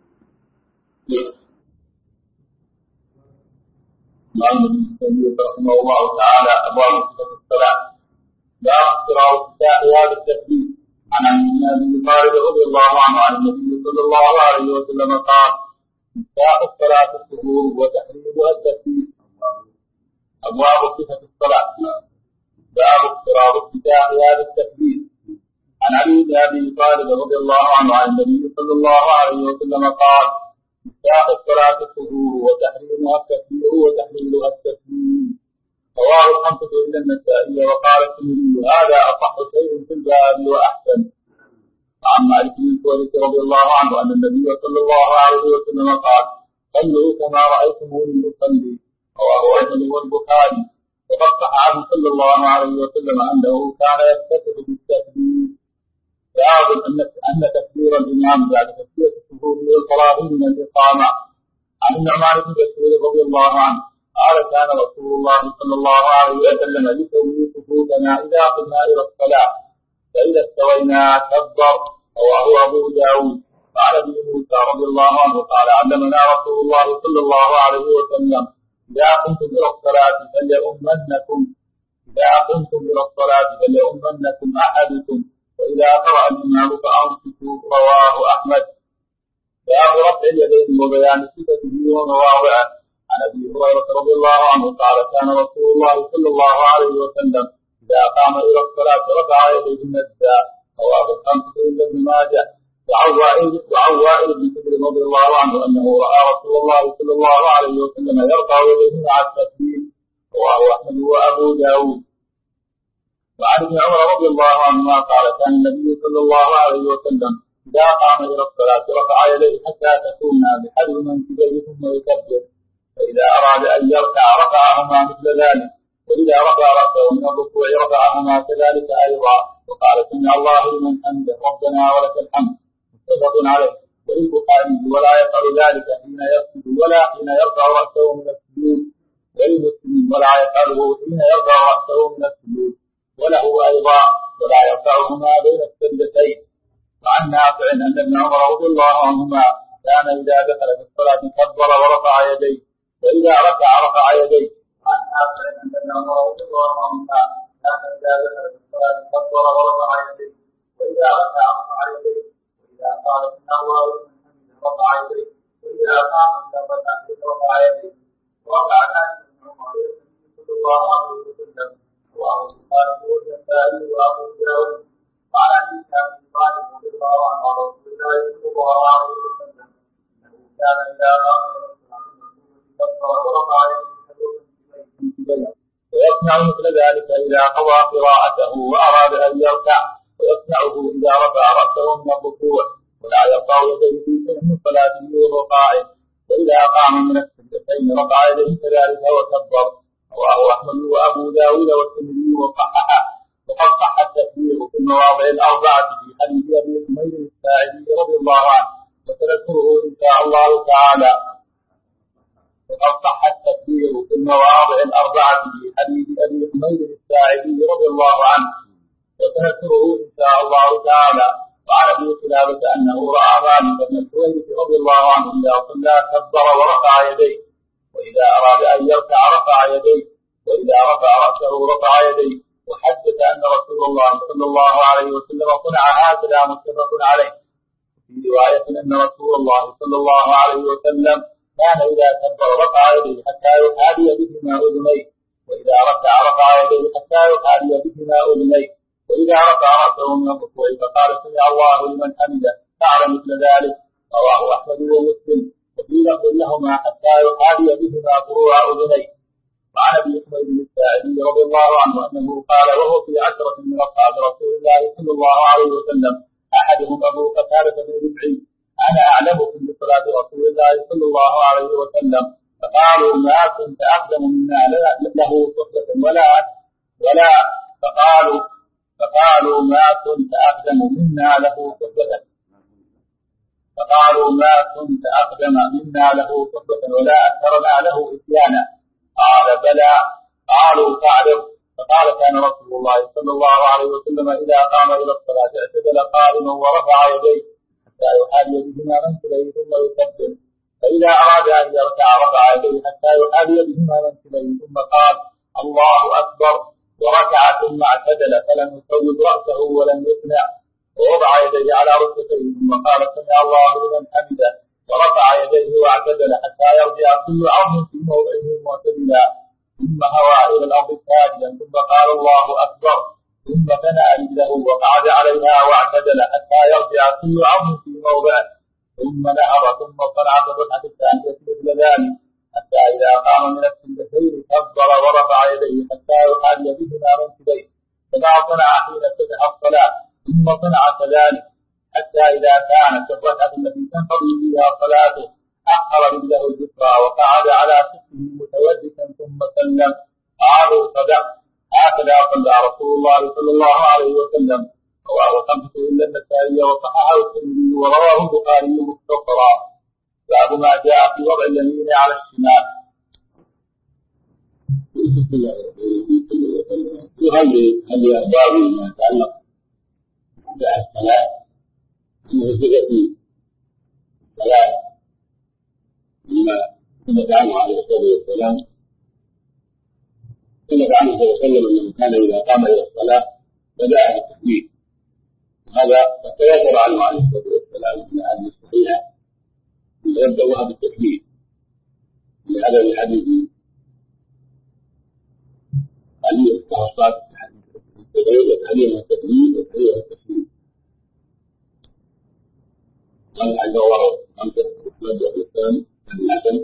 قال ابن تيمية رحمه الله تعالى أبواب صفة الصلاة باب اقتراء هذا التكبير عن ابي طالب رضي الله عنه عن النبي صلى الله عليه وسلم قال مفتاح الصلاة الطهور وتحريمها التكبير. أبواب صفة الصلاة باب اقتراء افتتاح هذا التكبير عن علي بن ابي طالب رضي الله عنه عن النبي صلى الله عليه وسلم قال مفتاح الصلاة الطهور وتحريمها التكبير وتحليلها التسليم. رواه الخمسة إلا النسائي وقال الترمذي هذا أصح شيء في الباب وأحسن. عن مالك بن الحويرث رضي الله عنه أن النبي صلى الله عليه وسلم قال صلوا كما رأيتموني أصلي. رواه أحمد والبخاري. وقد صح عنه صلى الله عليه وسلم أنه كان يفتتح بالتكبير. فأعظم أن تكبير الإمام بعد تسبيح الصفوف والفراغ من الإقامة. عن النعمان بن بشير رضي الله عنه قال كان رسول الله صلى الله عليه وسلم يسوي صفوفنا إذا قمنا إلى الصلاة فإذا استوينا كبر. رواه أبو داود. قال ابن موسى رضي الله عنه قال علمنا رسول الله صلى الله عليه وسلم إذا قمتم إلى الصلاة فليؤمنكم إذا قمتم إلى الصلاة فليؤمنكم أحدكم وإذا قرأ الإمام فأنصتوا. رواه أحمد. باب رفع اليدين وبيان صفته ومواضعه. عن أبي هريرة رضي الله عنه قال كان رسول الله صلى الله عليه وسلم إذا قام إلى الصلاة رفع يديه مدا. رواه الخمسة إلا ابن ماجه. وعن وائل بن حجر رضي الله عنه أنه رأى رسول الله صلى الله عليه وسلم يرفع يديه مع التكبير. رواه أحمد وأبو داود. وعن ابن عمر رضي الله عنهما قال كان النبي صلى الله عليه وسلم إذا قام إلى الصلاة رفع يديه حتى تكون بحذو منكبيه ثم يكبر، فإذا أراد أن يركع رفعهما مثل ذلك، وإذا رفع رأسه من الركوع رفعهما كذلك أيضا. وقال سمع الله لمن حمده ربنا ولك الحمد. متفق عليه. وللبخاري ولا يفعل ذلك حين يسجد ولا حين يرفع رأسه من السجود. وللمسلم ولا يفعله حين يرفع رأسه من السجود. وله أيضا ولا يرفعهما بين السجدتين. وعن نافع أن ابن عمر رضي الله عنهما كان إذا دخل في الصلاة كبر ورفع يديه، وإذا ركع رفع يديه. وعن نافع أن ابن عمر رضي الله عنهما كان إذا دخل في الصلاة كبر ورفع يديه، وإذا ركع رفع يديه، وإذا قال سمع الله لمن حمده رفع يديه، وإذا قام من الركعة رفع يديه. وقع ذلك ابن عمر صلى الله عليه وسلم. رواه البخاري والنسائي وأبو داود. قال عن ابي طالب رضي الله عنه رسول الله صلى الله عليه وسلم انه كان اذا قام الى الصلاه كبر ورفع يديه ويصنع مثل ذلك اذا قضى قراءته واراد ان يركع، ويصنعه اذا رفع راسه من الركوع، ولا يرفع يديه في شيء من صلاته وهو قائم، واذا قام من السجدتين رفع يديه كذلك وكبر. رواه احمد وابو داود والترمذي وصححه. وقد صح التكبير في المواضع الأربعة في حديث أبي حميد الساعدي رضي الله عنه، وسنذكره إن شاء الله تعالى. وقد صح التكبير في المواضع الأربعة في حديث أبي حميد الساعدي رضي الله عنه، وسنذكره إن شاء الله تعالى. وعن أبي قلابة أنه رأى مالك بن الحويرث رضي الله عنه إذا صلى كبر ورفع يديه، وإذا أراد أن يركع رفع يديه، وإذا رفع رأسه رفع يديه. وحدث أن رسول الله صلى الله عليه وسلم صنع هكذا. متفق عليه. في رواية أن رسول الله صلى الله عليه وسلم كان إذا كبر رفع يديه حتى يحاذي بهما أذنيه، وإذا رفع رفع يديه حتى يحاذي بهما أذنيه، وإذا رفع رأسه من الركوع فقال سمع الله لمن حمده فعل مثل ذلك. رواه أحمد ومسلم. وفي لفظ لهما حتى يحاذي بهما فروع أذنيه. وعن ابي حميد الساعدي رضي الله عنه انه قال وهو في عشرة من اصحاب رسول الله صلى الله عليه وسلم، احدهم ابو قتادة بن ربعي: انا اعلمكم بصلاة رسول الله صلى الله عليه وسلم. فقالوا ما كنت اقدم منا له صحبة ولا ولا فقالوا فقالوا ما كنت اقدم منا له صحبة فقالوا ما كنت اقدم منا له صحبة ولا اكثرنا له اتيانا. قال بلى. قالوا فاعرض. فقال كان رسول الله صلى الله عليه وسلم إذا قام إلى الصلاة اعتدل قائما ورفع يديه حتى يحاذي بهما منكبيه ثم يكبر، فإذا أراد أن يركع رفع يديه حتى يحاذي بهما منكبيه ثم قال الله أكبر، وركع ثم اعتدل فلم يصوب رأسه ولم يقنع، ووضع يديه على ركبتيه ثم قال سمع الله لمن حمده، ورفع يديه واعتدل حتى يرجع كل عظم في موضعه معتدلا، ثم هوى إلى الأرض ساجدا ثم قال الله أكبر، ثم ثنى رجله وقعد عليها واعتدل حتى يرجع كل عظم في موضعه، ثم نهر ثم صنع في الركعة الثانية مثل ذلك حتى إذا قام من السجدتين كبر ورفع يديه حتى يحاذي بهما منكبيه، كما صنع حين افتتح الصلاة، ثم صنع كذلك حتى إذا كانت الركعة التي تنقضي فيها صلاته أخر رجله اليسرى وقعد على كتفه متودكا ثم سلم. قالوا صدق، هكذا صلى رسول الله صلى الله عليه وسلم. رواه خمسة إلا النسائي وصححه الترمذي ورواه البخاري مختصرا. باب ما جاء في وضع اليمين على الشمال. يهدي هدي أبواب ما يتعلق بالصلاة من صفة الصلاة مما ثبت عنه عليه الصلاة والسلام ثبت عنه صلى الله عليه وسلم أنه كان كان إذا قام إلى الصلاة بدأ بالتكبير. هذا تتواتر عنه عليه الصلاة والسلام من الأحاديث الصحيحة يبدأها بالتكبير، لهذا الحديث علي الصحابات يتحليها التكبير ويتحليها التكبير. قال حتى الله خمسة أحمد والإسلام الحسن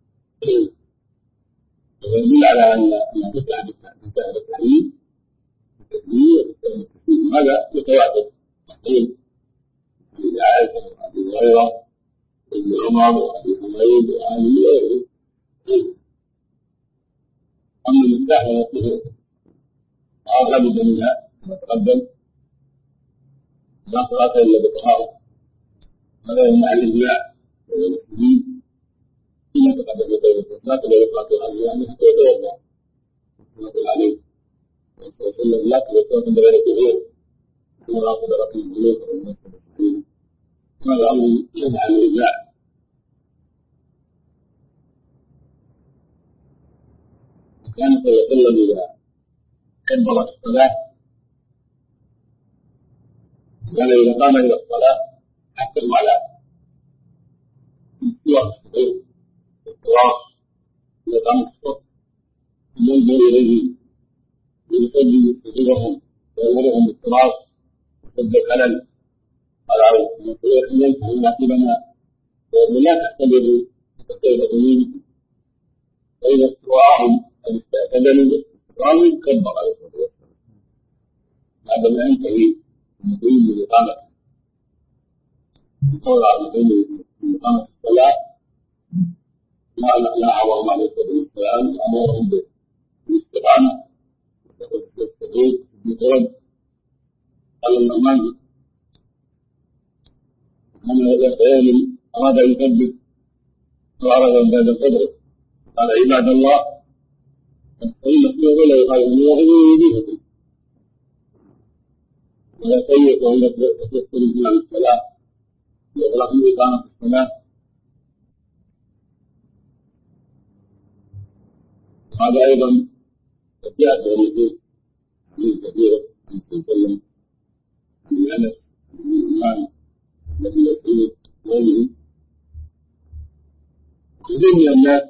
ويدل على أن تفتح بالتحليل التكبير والتكبير. هذا يتواتر يقول في عائشة وأبي هريرة وابن عمر وأبي حميد وآله وغيره. أما المفتاح فنفسه أغلب منها كما تقدم لا صلاة إلا بطهارة، هذا يمنع الإجماع والمسلمين فيما تقدم بقوله لا تقبل صلاة الغير يعني حتى يتوضأ يقول عليه وسلم لا تقبل صلاة بغير طهور ولا قدرة من الغلوب والناس المسلمين. هذا أمر يمنع الإجماع. كان صلى الله عليه وسلم إذا كبر الصلاة كان إذا قام إلى الصلاة حتى على مستوى الصدور والتراص إذا قام الصف ينظر إليه ويصلي صدورهم ويأمرهم بالتراص وسد الخلل على المسؤولين فهم يعقبنا ولا تختبروا تختبروا منكم فإذا استواهم أن استعتدلوا قالوا كبر عليه الصلاة والسلام بعد ما ينتهي المقيم من إقامة القول على المقيم من إقامة الصلاة لاحظهم عليه الصلاة والسلام أمرهم بالاستقامة والتسجيل بالقرب. قال النعمان من يوم أراد أن يثبت وأراد أن يزداد صدره قال عباد الله فإن الصدق لا يقال أن يغضوا وجوهكم ولا سيئ وإن تستريد عن الصلاة وإغلاق من إقامة الصلاة. هذا أيضا جاء في النصوص من كثيرة عن سلم عن أنس بن الإمام الذي يقول غيره كثير من الناس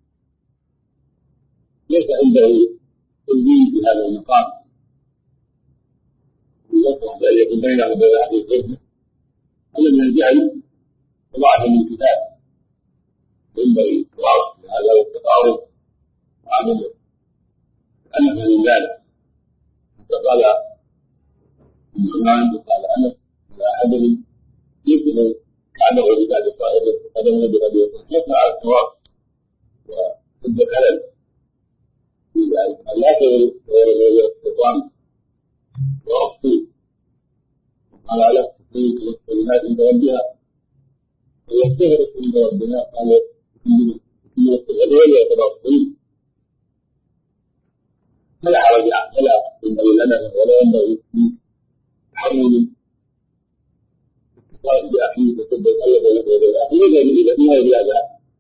ليس عنده تنزيل في هذا المقام يصلح بأن يكون بينه وبين أهل الحكمة هذا من الجهل وضعف من الكتاب ينبغي التواصل بهذا والتقارب وعدمه أنس من ذلك حتى قال النعمان وقال أنس لا أحدهم يكتب كعبه بذات صائبه قدمه بغد يصنع على التواصل وسد الخلل في ذلك لا تغير الشيطان وأخطي قال على في الكلمات عند ربها ويستهرس عند ربنا قال في الغدوة يتباطئين فلا حرج فلا ينبغي لنا ولا ينبغي تحمل اتصال بأخيه وسب القلب ولا أخيه إذا ما يبي هذا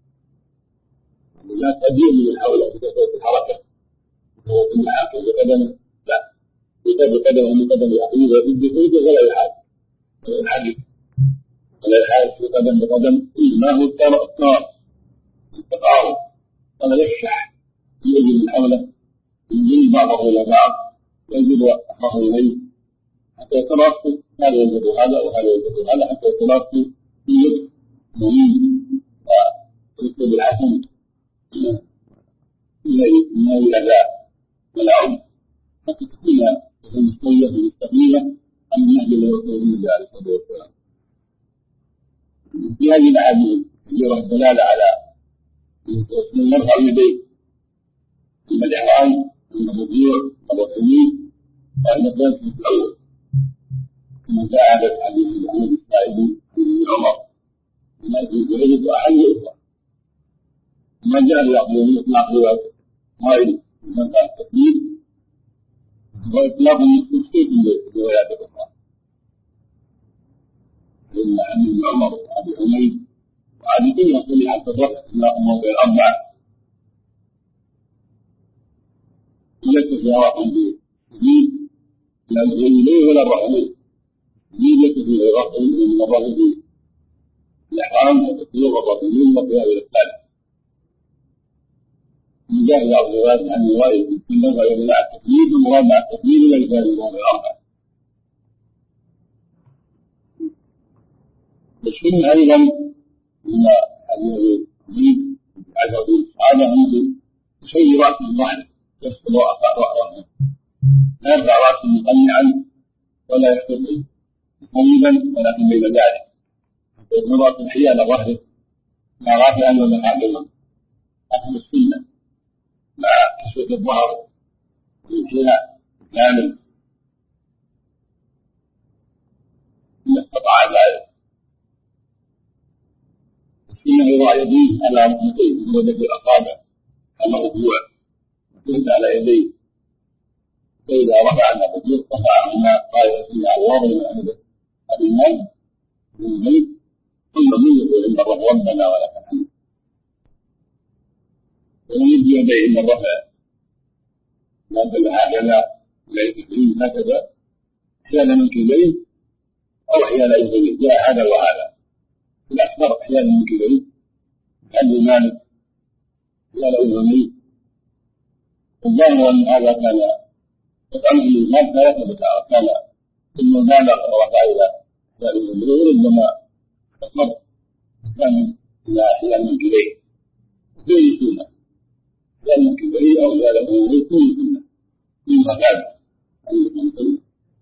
الناس قديم من حوله بكثرة الحركة وهو في المحاكم بقدمه لا يتابع قدمه من قدم أخيه ويجد كيف ولا يحاج ولا يحاج ولا يحاج في قدم بقدم ما هو التقارب التقارب قال يشح يجي من حوله يجي بعضه إلى بعض يجد أخاه إليه حتى يتراصوا هذا يجد هذا وهذا يجد هذا حتى يتراصوا في يد مهين ويكتب الحسن إلى الأداء والعود حتى تكون المستوية المستقيمة عن النهج الذي رسول الله عليه الصلاة والسلام. في هذه الأحاديث كثيرة الدلالة على من يرفع اليدين عند الإحرام عند الركوع والركوع وعند الجلسة الأول كما جاء هذا الحديث عن أبي سعيد بن عمر يجب أحد الإخوة ما جاء يقول إطلاق غير من كان التكليف وإطلاق المستشفى في الروايات الأخرى إن عن ابن عمر وأبي حميد وعلي كل يقول حتى الرفع إطلاق موضع الأربعة وليس في رقم يزيد لا اليمين ولا الرحمين يزيد في الرحم من الرحم في الإحرام وتكبير الرحمين وقيام الثالث من جاء بعض الروايات عن الرواية في النظر إلى مع التكبير المراد مع التكبير إلى إنسان الموضع الأربع. والسنة أيضا لما الذي يزيد عشرة هذا ممكن يسوي رأسه الظهر يسقط رأسه لا يرفع رأسه مقنعا ولا يسقط طويلا ولكن بين ذلك يكون رأسه حيال ظهره لا رافعا ولا حاكما أهل السنة مع كسوة الظهر والانحناء كامل إن استطاع ذلك. السنة يضع يديه على ركبتيه بمدة الأصابع على الركوع وتهد على يديه فإذا رفع الركوع رفعهما قائلا سمع الله لمن حمده الإمام من البيت ثم من يقول عند الرب ربنا ولك الحمد ويمد يديه عند الرفع مثل هكذا ليس هكذا احيانا من كبيه او احيانا يزيد جاء هذا وهذا الاكثر احيانا من كبيه ابي مالك قال الامامي الظاهر ان هذا كان يطعمه الانسان لا يثبت كان ثم بالغ ورفع الى احيانا من كبيه ربما اكثر كان الى احيانا من كبيه فيه سنه لأن كبري أو لا له يكون سنة من مكان أن سنة.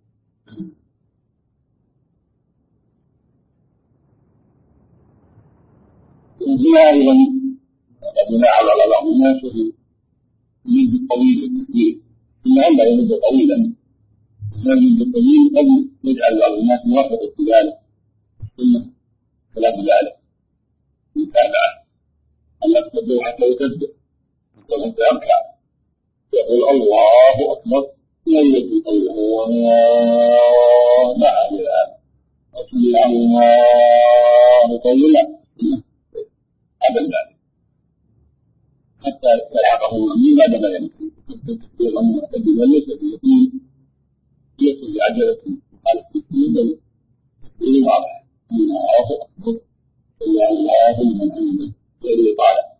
وهنا أيضا قد على بعض الناس في المد الطويل الكثير ثم أما يمد طويلا المد الطويل قد يجعل بعض الناس موافقة في ذلك السنة خلاف ذلك متابعة أن يقتدوا حتى يكذب وأنت أركع يقول الله أكبر من يجب قوله مع الآن وسمع الله طويلا أبدا ذلك حتى يلحقه المؤمن بعد ما يمكن تكبيرا معتدلا ليس بيقين يأتي بعجلة خالف الدين بل تكبير واضح الله أكبر سمع الله لمن حمده غير طالع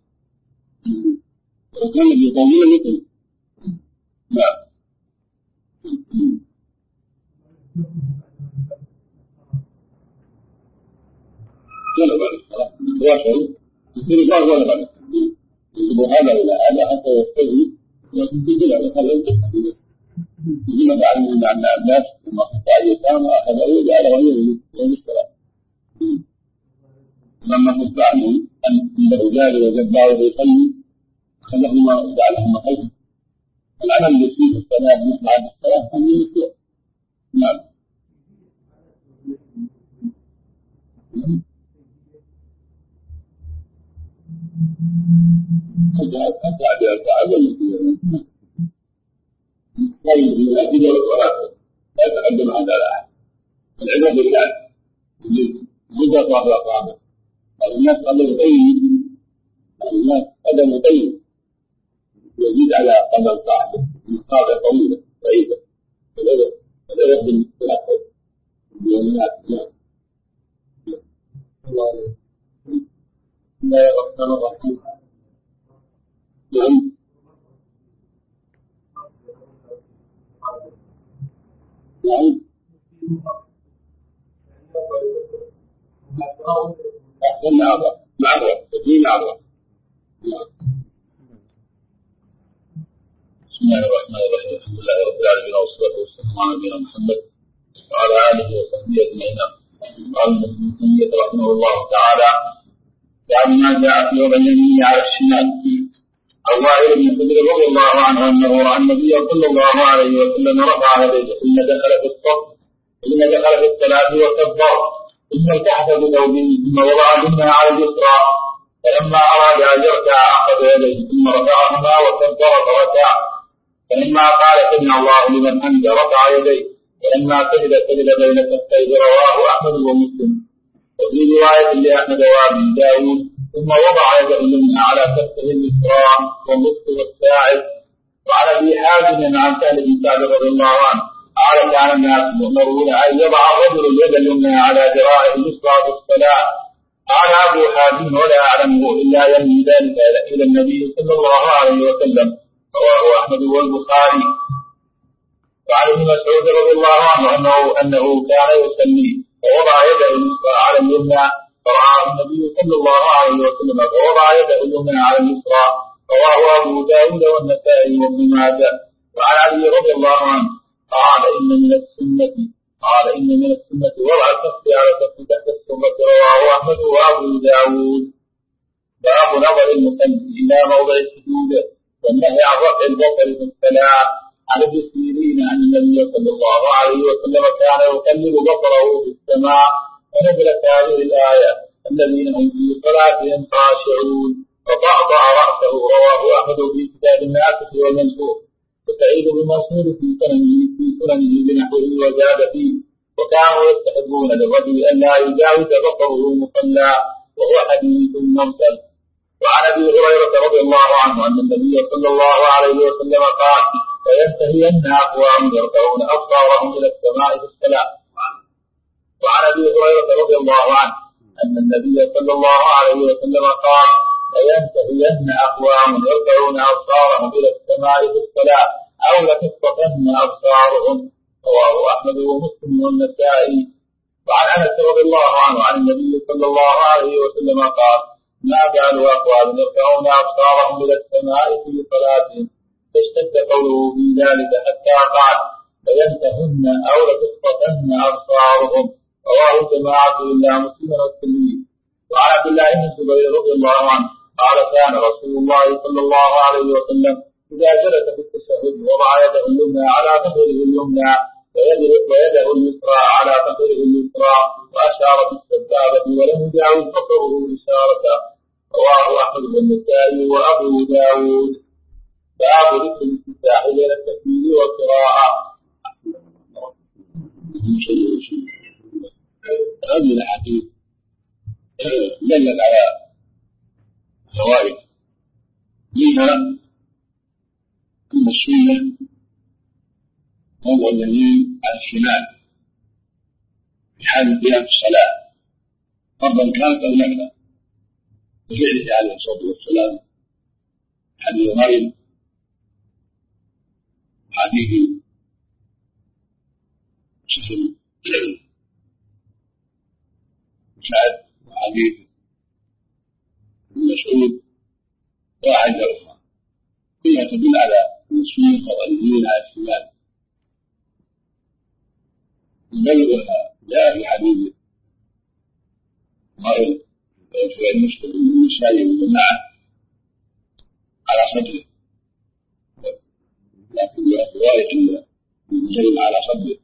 وكان بطويل مثل نعم ولا بعد الصلاة واصل يصير بعض ولا بعد يجب هذا إلى هذا حتى يستوي وتنتقل على خلال لما فعلنا مع الناس لما قطع الإسلام أخذ أول على غيره ومشترك لما قطع عنهم أن الرجال وجبعوا يصلي خلقهما وجعلهما خلقا العمل الذي فيه الصلاة مثل هذه الصلاة هم يسوء نعم حتى عدد الفعل طيب من الأجل والصلاة لا يتقدم هذا الأحد العباد بالله مدى صاحب الأصحاب الناس قدم طيب الناس قدم طيب يزيد على قدم صاحبه مصابة طويلة بعيدة فلا يخدم بالأحد باليوميات الله عليه لا يغفر الرحيم نعم نعم أحسن معه معه تجي معه بسم الله الرحمن الرحيم الحمد لله رب العالمين والصلاة والسلام على نبينا محمد وعلى آله وصحبه أجمعين. قال ابن تيمية رحمه الله تعالى يعني ما جاء في وضع اليمين على الشمال عن وائل بن حجر رضي الله عنه أنه رأى النبي صلى الله عليه وسلم رفع يديه ثم دخل في الصف ثم دخل في الصلاة وكبر ثم التحف بثوبه ثم وضع اليمنى على اليسرى فلما أراد أن يركع أخذ يديه ثم رفعهما وكبر فركع فلما قال سمع الله لمن حمده رفع يديه ولما سجد سجد بين كفيه رواه أحمد ومسلم. وفي رواية لأحمد وأبي داود ثم وضع يده اليمنى على كفه اليسرى والنصف والساعد وعن ابي حازم عن سهل بن سعد رضي الله عنه قال كان الناس يؤمرون ان يضع الرجل اليد اليمنى على ذراعه اليسرى في الصلاه. قال ابو حازم ولا اعلمه الا ينوي ذلك الى النبي صلى الله عليه وسلم. رواه احمد والبخاري. وعن ابن مسعود رضي الله عنه انه انه كان يصلي فوضع يده اليسرى على اليمنى فرآه النبي صلى الله عليه وسلم فوضع يده اليمنى على اليسرى. رواه ابو داود والنسائي وابن ماجه. وعن علي رضي الله عنه قال ان من السنه قال ان من السنه وضع الكف على الكف تحت السره. رواه احمد وابو داود. باب نظر المصلي الى موضع السجود والنهي عن رفع البصر في الصلاه. عن ابن سيرين ان النبي صلى الله عليه وسلم كان يقلب بصره في السماء فنزلت هذه الايه الذين هم في صلاتهم خاشعون فطأطأ رأسه. رواه أحمد في كتاب الناسخ والمنسوخ وسعيد بن منصور في سننه في سننه بنحوه وزاد فيه وكانوا يستحبون للرجل أن لا يجاوز بصره مصلى وهو حديث مرسل. وعن أبي هريرة رضي الله عنه أن النبي صلى الله عليه وسلم قال فينتهين أقوام يرفعون أبصارهم إلى السماء في الصلاة. وعن أبي هريرة رضي الله عنه أن النبي صلى الله عليه وسلم قال لينتهين أقوام يرفعون أبصارهم إلى السماء في الصلاة أو لتسقطن أبصارهم. رواه أحمد ومسلم والنسائي. وعن أنس رضي الله عنه عن النبي صلى الله عليه وسلم قال ما بال أقوام يرفعون أبصارهم إلى السماء في صلاتهم فاشتد قوله في ذلك حتى قال لينتهن أو لتسقطن أبصارهم. رواه الجماعة إلا مسلم والترمذي. وعن عبد الله بن الزبير رضي الله عنه قال كان رسول الله صلى الله عليه وسلم إذا جلس في التشهد وضع يده اليمنى على فخذه اليمنى ويده اليسرى على فخذه اليسرى وأشار بالسبابة ولم يجاوز بصره إشارة. رواه أحمد والنسائي وأبو داود. باب ذكر الافتتاح بين التكبير والقراءة. هذه الأحاديث دلت على فوائد منها أن السنة وضع اليمين على الشمال في حال القيام في الصلاة فرضا كانت أو نفلا بفعله عليه الصلاة والسلام حديث مريم حديث سفن سعد وحديث مسعود وعدة أخرى كلها تدل على أن السنة وضع اليمين على الشمال. بل جاء في حديث مريم في المسلم النسائي والجماعة على صدره لكن رواية المسلم على صدره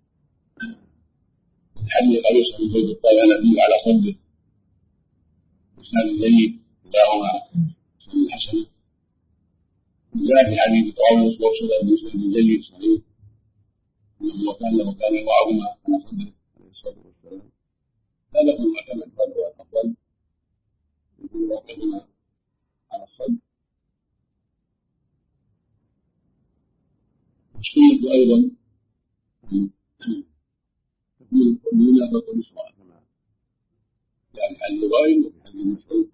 الحديث قريص من زوج قال النبي على صدره إسناد جيد كلاهما سنة حسنة. جاء في حديث طاووس وصل بإسناد جيد صحيح أنه وكان له كان يضعهما على صدره عليه الصلاة والسلام. هذا هو المعتمد بل هو الأفضل يكون وضعهما على الصدر. والسنة أيضا تكون اليمنى فوق اليسرى كما جاء في حديث غير وفي حديث مسعود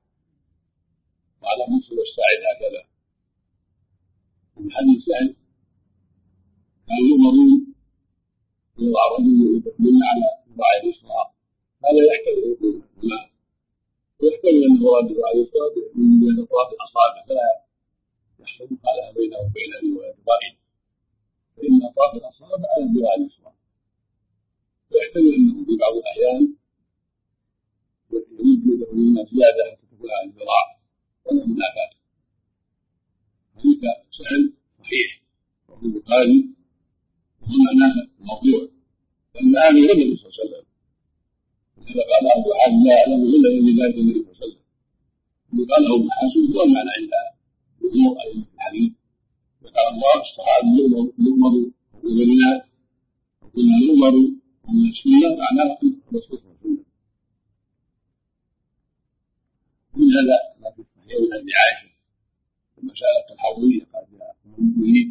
وعلى مسلم والساعد هكذا. وفي حديث سعد كانوا يؤمرون يضع الرجل اليمنى على ذراع اليسرى. هذا يحتمل يكون الماء ويحتمل ان المراد عليه الصلاه من بين اطراف الاصابع فلا يحصل مخالفه بينه وبين الروايه الضائعه فان اطراف الاصابع على الذراع اليسرى. ويحتمل انه في بعض الاحيان يوجد له زياده حتى تكون على الذراع ولا منافاه. حديث سهل صحيح وفي البخاري ومعناه موضوع لما امن النبي صلى الله عليه وسلم هذا قال ابو حاتم لا اعلم الا من ذلك النبي صلى الله عليه وسلم. اللي قاله ابن حاتم هو المعنى عند جمهور ائمه الحديث. وقال الله الصحابه يؤمر وامرنا وكنا نؤمر ومن السنه معناه الرسول صلى الله عليه وسلم. من هذا ما في الصحيح عن ابي عائشه المساله الحوضيه قال جاء يريد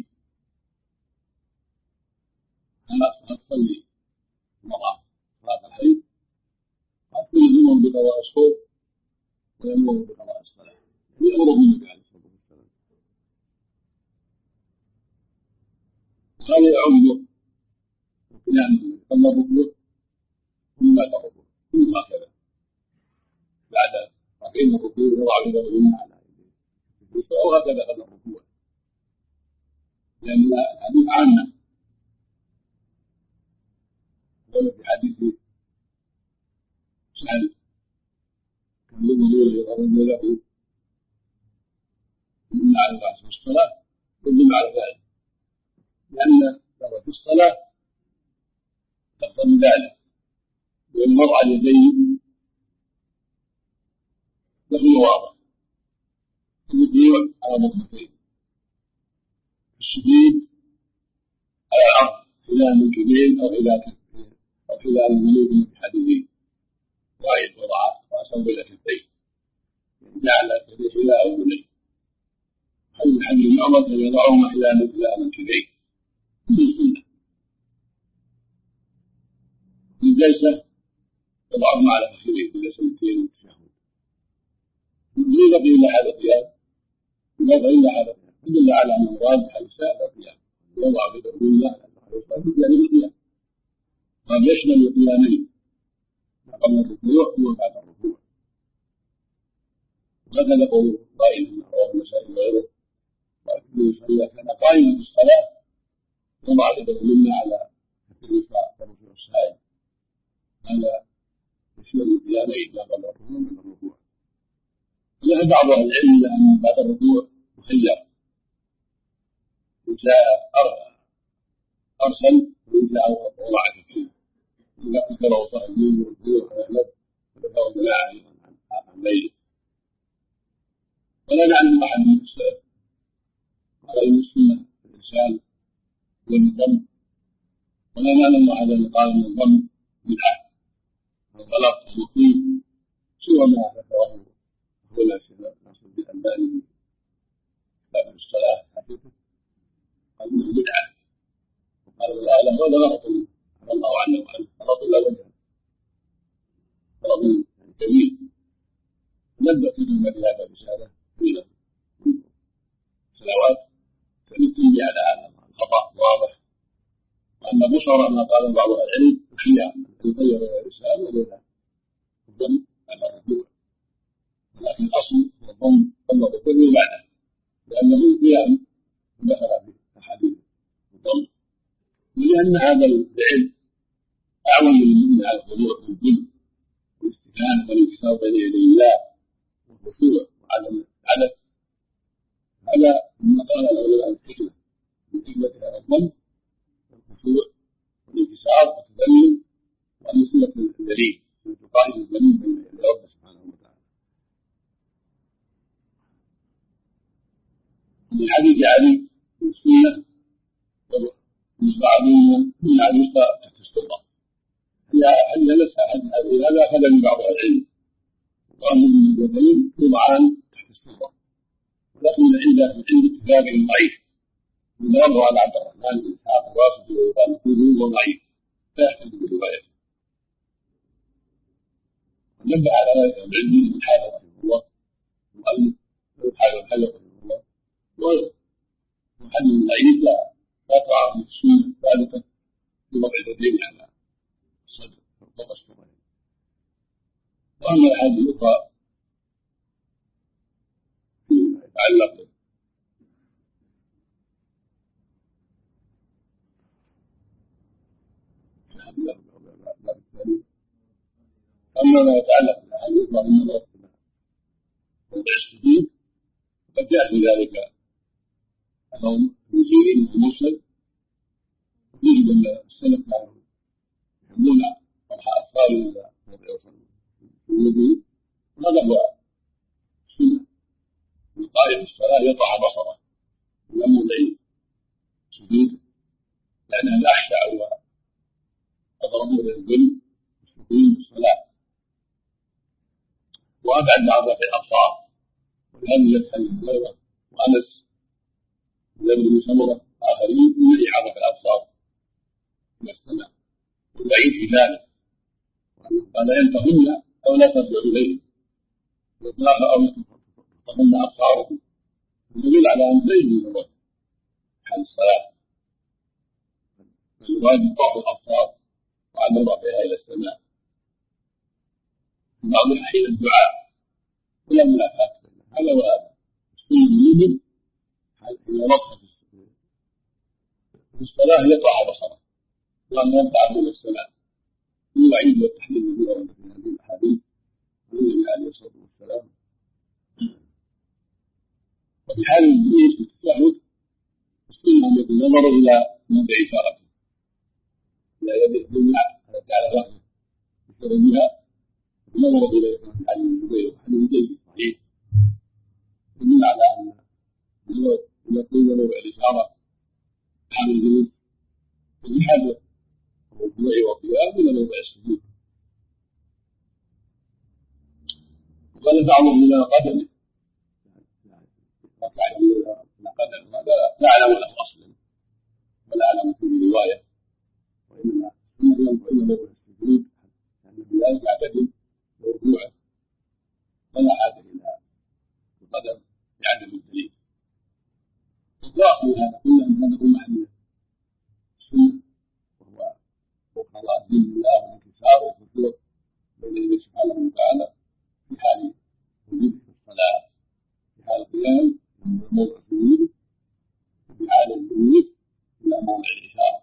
هل تصلي المرأة صلاة الحيض قد يلزمهم بقضاء الصوم ويأمرهم بقضاء الصلاة يأمر النبي عليه الصلاة والسلام وهذا يعم القيام قبل الركوع ثم بعد الركوع ثم هكذا بعد ركعتين الركوع يضع يده على يديه وهكذا قبل الركوع لأن الحديث عامة قال في حديث سهل كان يقول يضرب له من على الرأس والصلاة يدل على ذلك لأن في الصلاة تقتضي ذلك وإن وضع اليدين يكون واضح الوضوء على مضمتين السجود على العرض خلال المنكبين أو خلال كفين أو خلال الملوك المتحدثين وأيضا وضع رأسه بين كفيه جعل يديه خلال أذنيه هل الحمد الأمر أن يضعهما خلال خلال المنكبين من السنة في الجلسة يضعهما على فخذيه في جلسة الاثنين والتشهد لا يبقي إلا هذا القيام لا يبقي إلا هذا القيام يدل على أن المراد حديث هذا القيام يضع بيده الله يعني بالقيام قد يشمل القيامين قبل الركوع وبعد الركوع وهذا قول قائل رواه النسائي وغيره وأكثر يصلي كان قائما في الصلاة وضع يده اليمنى على اليسرى كالركوع السائل هذا يشمل القيامين قبل الركوع وبعد الركوع ذهب بعض اهل العلم ان بعد الركوع مخير ان شاء ارسل وان شاء وضع كفيه اذا ذكره صاحب اليمين والركوع واحمد وذكره الجماعه ايضا عن ليله ولا نعلم احد من السلف قال ان السنه الانسان والنظم ولا نعلم احدا قال ان النظم بدعه الغلط المخيف سوى ما ذكره هنا في ناصر الدين الألباني باب الصلاة حديثه قال انه بدعة وقال لا هذا غلط على الله عنه وعنه غلط لا وجه غلط كبير نبدأ في هذا بشهادة طويلة سنوات فنتنبه على هذا الخطأ واضح وأن بشر ما قال بعض العلم الخيار أن يغير الإسلام وغيرها الظن على الركوع لكن الأصل هو الضم قبل الركوع وبعده لأنه قيام دخل في أحاديث الضم ولأن هذا الفعل أعون للمؤمن على الخضوع والذل والاستكانة والانكسار بين يدي الله والخشوع وعدم العدد هذا مما قال العلماء الحكمة من حكمة هذا الضم والخشوع والانكسار والتذلل وأن صلة الذليل وتقاعد الذليل بين يدي ربه سبحانه وتعالى. من حديث علي في السنة المستعاذين من علي تحت السلطة هي ليس هذا أخذ من بعض العلم وقال من الجبلين يوضعان تحت السلطة ولكن عند عند اتفاقهم ضعيف من أمر على عبد الرحمن بن إسحاق الواسطي وقال كله هو ضعيف لا يحتج بروايته ونبه على ذلك العلم من حاله رحمه الله المؤلف حاله حاله رحمه الله وحديث ضعيف لا لا تعارض السنة ثابتة بوضع اليدين على الصدر فوق الصدرين. وأما الحديث الأخرى فيما يتعلق أما ما يتعلق بالحديث فإن الأخرى وضع السجود قد جاء في ذلك أنهم مزيرين ومرسل يجب أن السلف كانوا يحبون طرح أطفالهم إلى موضع الوضوء وهذا هو السنة القائم في الصلاة يطرح بصره إلى موضع سجود لأن هذا أخشع وأقرب إلى الذل والسكون في الصلاة وأبعد بعض في الأبصار ولهذا يدخل هريرة وأنس ويبدو سمرة آخرين من إعادة الأبصار إلى السماء والبعيد في ذلك قال ينتهن أو لا ترجع إليه وإطلاق أو تهن أبصارهم يدل على أن ليس من الوقت حال الصلاة فالواجب ضعف الأبصار وعدم رفعها إلى السماء في بعض الأحيان الدعاء ولا منافاة هذا وهذا كل يوجد إذا وقف في الصلاة يقطع بصره وأن يرفع إلى السماء الوعيد والتحليل الذي ورد في هذه الأحاديث عن النبي عليه الصلاة والسلام. وفي حال الجلوس في التشهد السنة التي نظر إلى موضع إشارته إلى يده الدنيا التي على رأسه بسببها نظر إلى حديث الزبير وحديث جيد صحيح يدل على أن إذا قيل موضع الإشارة حال الجلوس في حاجة الركوع والقيام إلى موضع السجود. وقال بعضهم إلى قدمه ركع إلى قدمه هذا لا أعلم له أصلا ولا أعلم في رواية وإنما ينظر إلى موضع السجود لأن بذلك يعتدل بركوعه فلا حاجة إلى القدم لعدم الدليل. وأخذ هذا كله أن هذا هو محل السنة وهو وقضاء دين الله والانكسار والخشوع بين الله سبحانه وتعالى في حال وجوده في الصلاة في حال القيام من موضع سجوده وفي حال الجلوس إلى موضع الإشارة.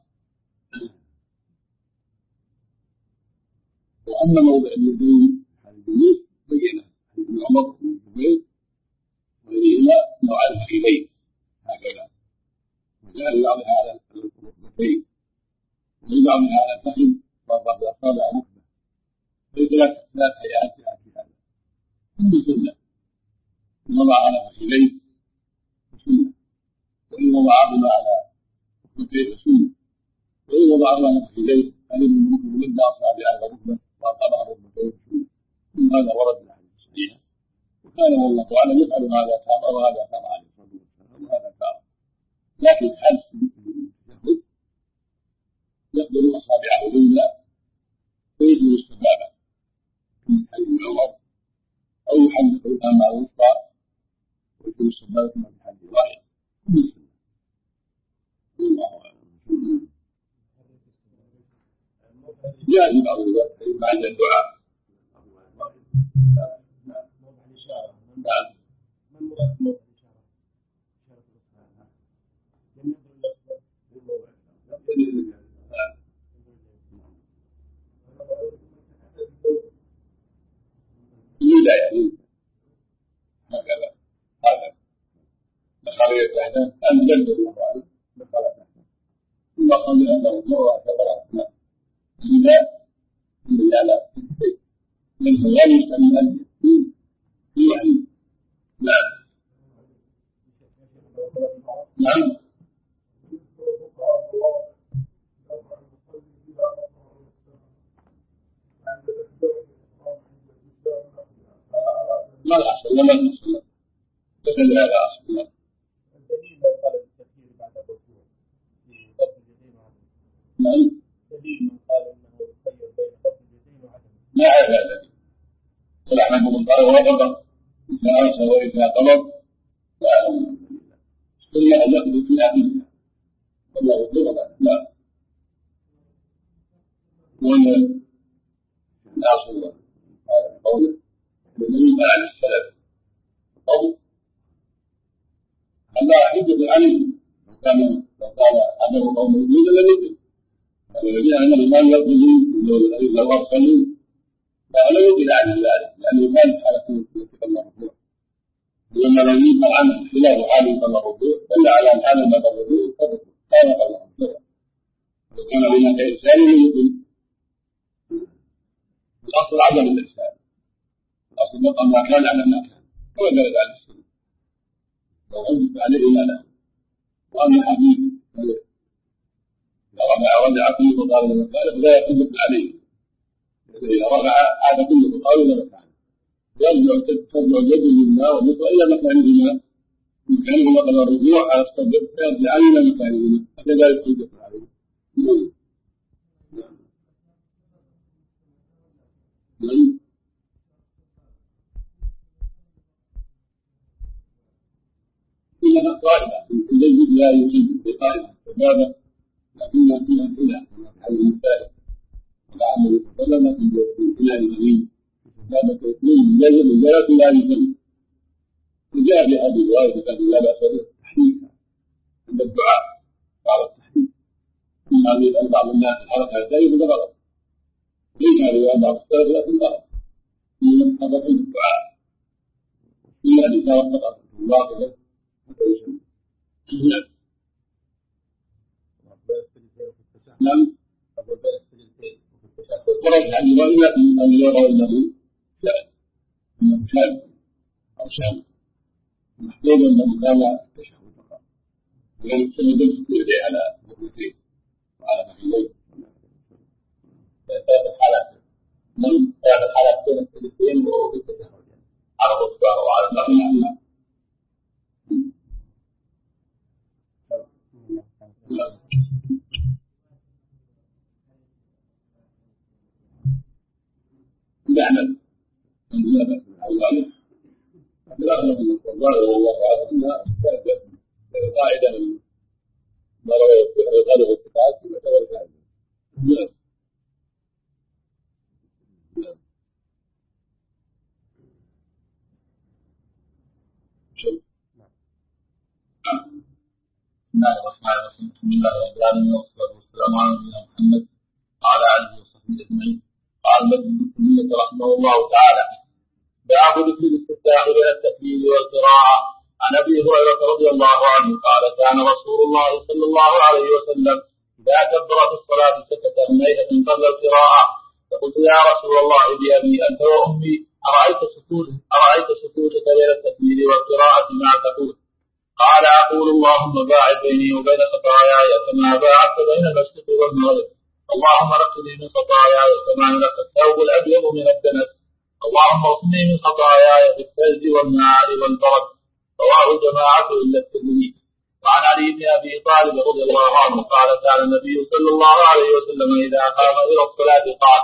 وأما موضع اليدين في حال الجلوس بينه حديث ابن عمر بن الزبير وغيرهما نوع الفخذين هكذا وجاء بعضها على الركبتين وبعضها على الفخذ مرة بأصابع ركبة في ثلاث ثلاث هيئات في هذا كل سنة وضع على فخذين سنة وإن وضعهما على ركبتين سنة وإن وضعهما على فخذين ألم من ركبة مد أصابع على ركبة وأصابع ركبتين سنة ثم هذا ورد الحديث الصحيح وكان والله أعلم يفعل هذا كان وهذا كان عليه الصلاة والسلام وهذا كان لكن حل التشهد يقبل أصابعه الأولى ويجب السبابة من حديث عمر أو يحدث الأمام الوسطى ويجب السبابة من حديث واحد كل سنة. والله أعلم. جاء في بعض الوقت بعد الدعاء نعم من مراد موضع الإشارة؟ إشارة هكذا هذا دخل يتحدث أن جلد الله عليه دخل تحته ثم قال أنه مرة كبرت إذا إلا على منه غني من الدين يعني نعم نعم ما الأصل لما الأصل بدل هذا أصل الدليل من قال التفسير بعد الركوع في قبض اليدين وعدم نعم الدليل من قال إنه يخير بين قبض اليدين وعدم ما هذا الدليل ولعنه من قال وقبض إذا أرسل وإذا قبض لا أعلم ثم أن يقضي في أهلها والله قبض لا وأن الأصل قوله الذي فعل السلف القول هذا حجة عليه لو كان لو كان عدم القول موجودا لم يكن الذين أنهم ما يقبلون لو أرسلوا فلا يمكن عن ذلك لأنه ما يفعل في تكلم الركوع ولما لم يفعل عنه خلاف حال يصلى الركوع دل على أن حال ما الركوع فالركوع كان قبل الركوع لو كان هناك إرسال يمكن الأصل عدم الإرسال الأصل بقى ما كان على ما كان كما دلت على السنة لو عدت عليه ما لا وأما حديث إذا رفع رجع فيه وقال لما كان فلا يقدم عليه إذا رفع عاد كله قال إلى مكانه يرجع ترجع اليد للماء والنصر إلى مكانهما كان هو قبل الرجوع على الصدر يرجع إلى مكانه حتى لا يتوجه عليه. نعم. إنها قائمة الذي لا يجيب بقائمة عبادة لكنها فيها خلاف كما في حديث الثالث وتعمل يتكلم في خلال اليمين عبادة اثنين يجب الجلسة لا يجب. وجاء في هذه الرواية كتاب لا بأس به التحريك عند الدعاء قال التحريك من هذه الأربع بعض الناس الحركة الثانية فغلط ليس هذه بعض السلف لكن غلط من حركة الدعاء في هذه كانت فقط الله نعم. ورد عن الرواية أن يرى أنه شاذ أنه شاذ أو شاذ محمود أنه كان تشهد فقط ولم يسند يدعي على المخلصين وعلى محمود ثلاث حالات من ثلاث حالات بين الثلاثين والتشهد على الرسول وعلى المعنى. معنى من لا بأس بالحوالي الأغلب من الفضائل والله أعلم أنها قاعدة من ما روى الغالب والتفاعل يعتبر قاعدة. نعم. بسم الله الرحمن الرحيم. الحمد لله رب العالمين والصلاة والسلام على نبينا محمد وعلى آله وصحبه أجمعين. قال ابن رحمه الله تعالى: باب ذكر الاستفتاح بين التكبير والقراءة. عن أبي هريرة رضي الله عنه قال: كان رسول الله صلى الله عليه وسلم إذا كبر في الصلاة سكت هميلة قبل القراءة، فقلت: يا رسول الله بأبي أنت وأمي أرأيت سكوت أرأيت سكوتك بين التكبير والقراءة ما تقول؟ قال: أقول: اللهم باعد بيني وبين خطاياي كما باعدت بين المشرق والمغرب، اللهم نقني من خطاياي كما نقى الثوب الأبيض من الدنس، اللهم اغسلني من خطاياي بالثلج والماء والبرد. رواه الجماعة إلا الترمذي. وعن علي بن أبي طالب رضي الله عنه قال: كان النبي صلى الله عليه وسلم إذا قام إلى الصلاة قال: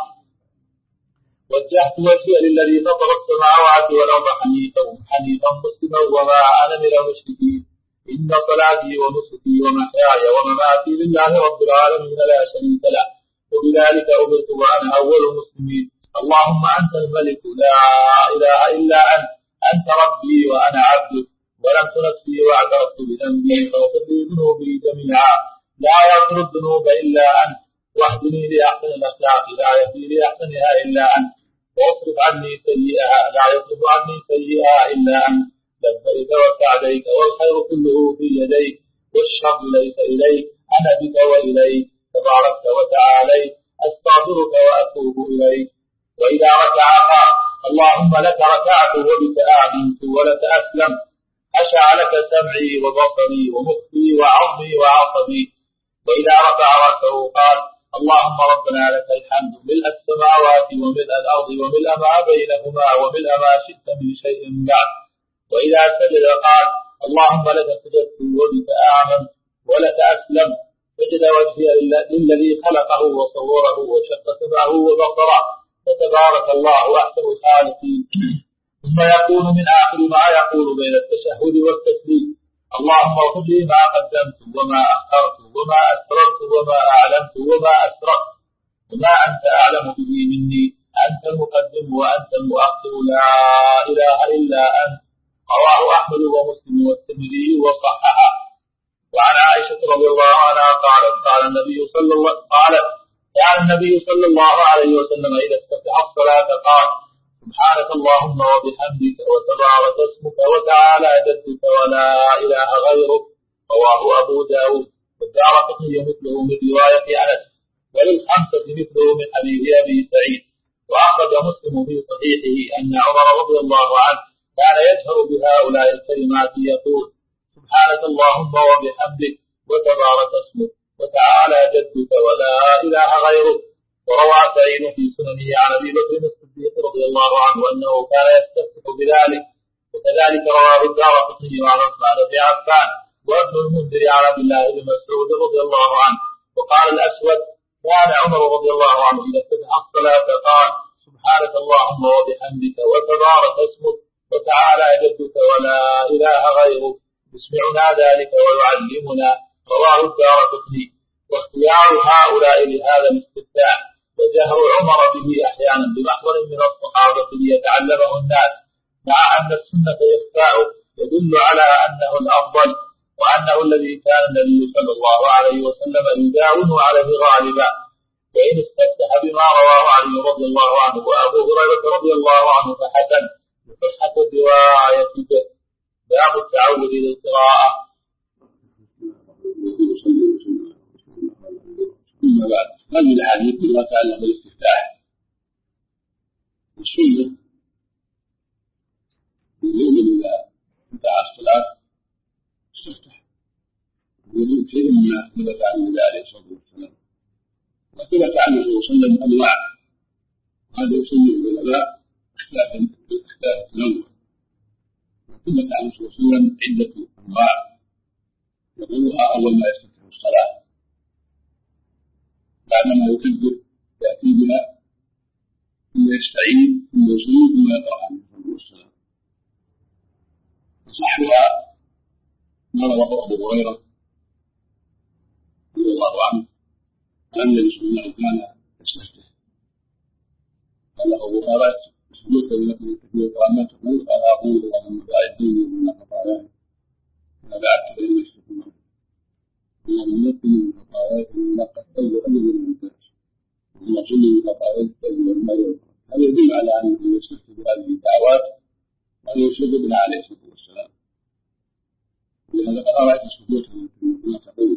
وجهت وجهي للذي فطر السماوات والأرض حنيفا حنيفا مسلما وما أنا من المشركين، إن صلاتي ونسكي ومحياي ومماتي لله رب العالمين لا شريك له، وبذلك أمرت وأنا أول المسلمين. اللهم أنت الملك لا إله إلا أنت، أنت ربي وأنا عبدك، ظلمت نفسي واعترفت بذنبي فاغفر لي ذنوبي جميعا، لا يغفر الذنوب إلا أنت، واهدني لأحسن الأخلاق لا يهدي لأحسنها إلا أنت، واصرف عني سيئها لا يصرف عني سيئها إلا أنت، لبيك وسعديك والخير كله في يديك والشر ليس إليك، أنا بك وإليك تباركت وتعاليت، أستغفرك وأتوب إليك. وإذا ركع قال: اللهم لك ركعت وبك آمنت ولك أسلمت، خشع لك سمعي وبصري ومخي وعظمي وعصبي. وإذا رفع رأسه قال: اللهم ربنا لك الحمد ملء السماوات وملء الأرض وملء ما بينهما وملء ما شئت من شيء بعد. وإذا سجد قال: اللهم لك سجدت وبك آمنت ولك أسلمت، سجد وجهي للذي خلقه وصوره وشق سمعه وبصره، فتبارك الله أحسن الخالقين. ثم يقول من آخر ما يقول بين التشهد والتسليم: اللهم اغفر لي ما قدمت وما أخرت وما أسررت وما أعلمت وما أسررت وما أنت أعلم به مني، أنت المقدم وأنت المؤخر لا إله إلا أنت. رواه أحمد ومسلم والترمذي وصححه. وعن عائشة رضي الله عنها قالت: قال النبي صلى الله قالت كان النبي صلى الله عليه وسلم إذا استفتح الصلاة قال: سبحانك اللهم وبحمدك وتبارك اسمك وتعالى جدك ولا إله غيرك. رواه أبو داود والدارقطني مثله من رواية أنس، وللخمسة مثله من حديث أبي سعيد. وأخرج مسلم في صحيحه أن عمر رضي الله عنه كان يجهر بهؤلاء الكلمات يقول: سبحانك اللهم وبحمدك وتبارك اسمك وتعالى جدك ولا إله غيرك. وروى سعيد في سننه عن أبي بكر الصديق رضي الله عنه أنه كان يستفتح بذلك: وكذلك رواه الدارقطني عن عثمان بن عفان وابن المنذر عن عبد الله بن مسعود رضي الله عنه. وقال الأسود: كان عمر رضي الله عنه إذا افتتح الصلاة قال: سبحانك اللهم وبحمدك وتبارك اسمك وتعالى جدك ولا إله غيرك يسمعنا ذلك ويعلمنا. رواه الدارقطني. واختيار هؤلاء لهذا الاستفتاح وجهر عمر به أحيانا بمحضر من الصحابة ليتعلمه الناس، مع أن السنة إخفاؤه يدل على أنه الأفضل، وأنه الذي كان النبي صلى الله عليه وسلم يداوم عليه غالبا. وإن استفتح بما رواه علي رضي الله عنه وأبو هريرة رضي الله عنه فحسن بصحة الرواية به. باب التعود للقراءة. أما بعد، هذه الأحاديث فيما يتعلق بالاستفتاح. السنة يؤمن إذا فتح الصلاة استفتح، ويؤمن شيء مما ثبت عن النبي عليه الصلاة والسلام، وثبت عنه صلى الله عليه وسلم أنواع، هذا يسميه العلماء اختلاف التنوع. وثبت عنه صلى الله عليه وسلم عدة أنواع يقولها أول ما يستفتح الصلاة، بعدما يكبر يأتي بها ثم يستعين ثم يسلم ثم يقرأ عليه الصلاة والسلام. وصحها ما رواه أبو هريرة رضي الله عنه أن النبي صلى الله عليه وسلم كان يستفتح، قال له أبو هريرة: اسجدك لكم التكبير قال: ما تقول؟ قال: أقول اللهم باعد بيني وبين خطاياي كما بعدت بين المشرق والمغرب، اللهم نقني من خطاياي كما نقى الثلج الأبيض من الدنس، اللهم اغسلني من خطاياي الثلج والماء والبرد. هذا يدل على أنه يستفتح بهذه الدعوات وأن يشهد بها عليه الصلاة والسلام. ولهذا قد رأيت سجودها كما تقول.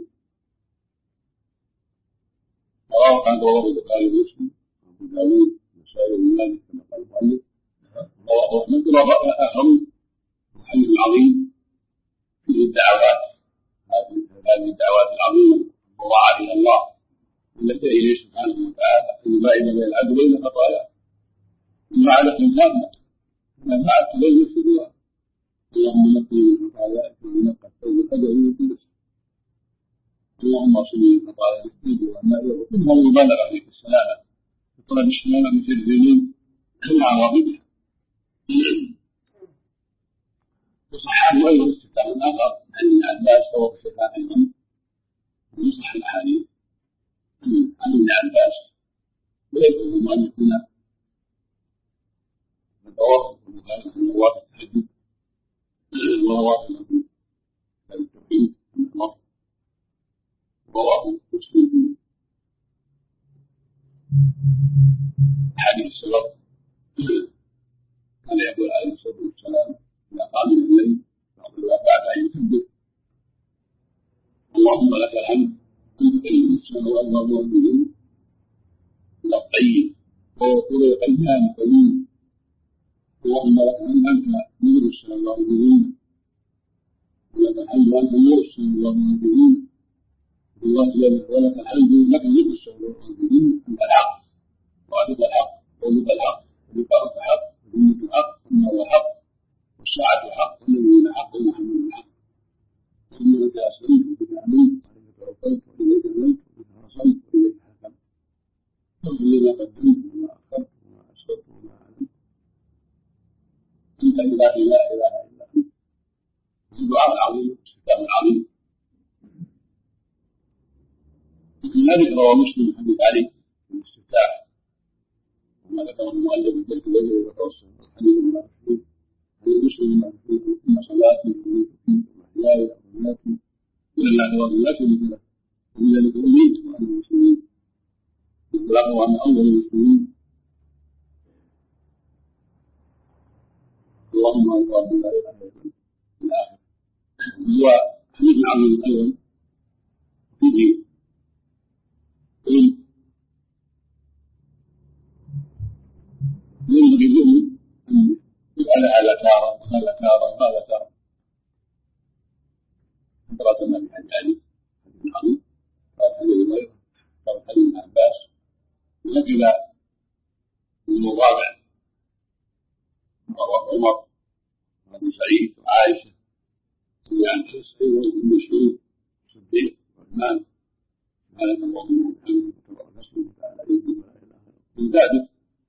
رواه عن رواه البخاري ومسلم وأبو داود وسائر المالك كما قال المؤلف. رواه أحمد ورواه آخرون. الحمد العظيم فيه الدعوات، هذه الدعوات العظيمة المضاعفة إلى الله التي إليه سبحانه وتعالى أن يباعد بين العبد وبين خطاياه، المعرفة تامة كما فعلت بين الشريعة. اللهم نقني من خطاياي كما نقى الثلج الأبيض من الدنس، اللهم اغسلني من خطاياي الثلج والماء والبرد. كلها مبالغة في السلامة بطلب السلامة من شر الذنوب مع عواقبها. وصحابه أيضا استفتاح آخر عن ابن عباس رواه الشيخان أيضا من صح الأحاديث عن ابن عباس ويذكر المؤلفون من رواه البخاري عن رواه التهجد ورواه التوحيد ورواه مسلم في حديث السبب كان يقول عليه الصلاة والسلام إذا قام من الليل بعد أن يكبر: اللهم لك الحمد أنت الإنسان والله والمؤمنين إلى الطيب ويقول القيام قيوم، اللهم لك الحمد أنت نور السماوات والأرض ولك الحمد أنت نور السماوات والأرض ولك الحمد لك نور السماوات والأرض أنت الحق وأنت الحق وأنت الحق ولقاءك حق وأنت الحق وأنه الحق والساعة حق والنبيين حق ومحمد حق، وإنك أسلمت بك أمنت وإليك توكلت وإليك أمنت وإليك رسلت وإليك حكمت، فاغفر لي ما قدمت وما أخرت وما أسررت وما أعلمت، أنت إلهي لا إله إلا أنت. الدعاء العظيم والاستفتاح العظيم. وفي ذلك روى مسلم حديث علي في الاستفتاح وما ذكر المؤلف بيت الوجه وتوسل الحديث المعروف المسلم المعروف إن صلاتي ونسكي ومحياي ومماتي لله رب العالمين ومن ذلك أميت وأنا المسلمين يطلق عن أول المسلمين. اللهم أنت رب لا إله إلا أنت في الآخر. هو حديث عظيم أيضا فيه علم ينبغي المؤمن أن يفعل هذا تارة وهذا تارة وهذا تارة. قرأتنا في حديث علي حديث عظيم، قرأت حديث غيره، قرأت حديث ابن عباس، وهكذا المرابع رواه عمر وابو سعيد وعائشه وعن سعيد وابن مسعود الصديق وعثمان سبحانك اللهم وبحمدك وتبارك تعالى يجب ولا اله الا انت من ذلك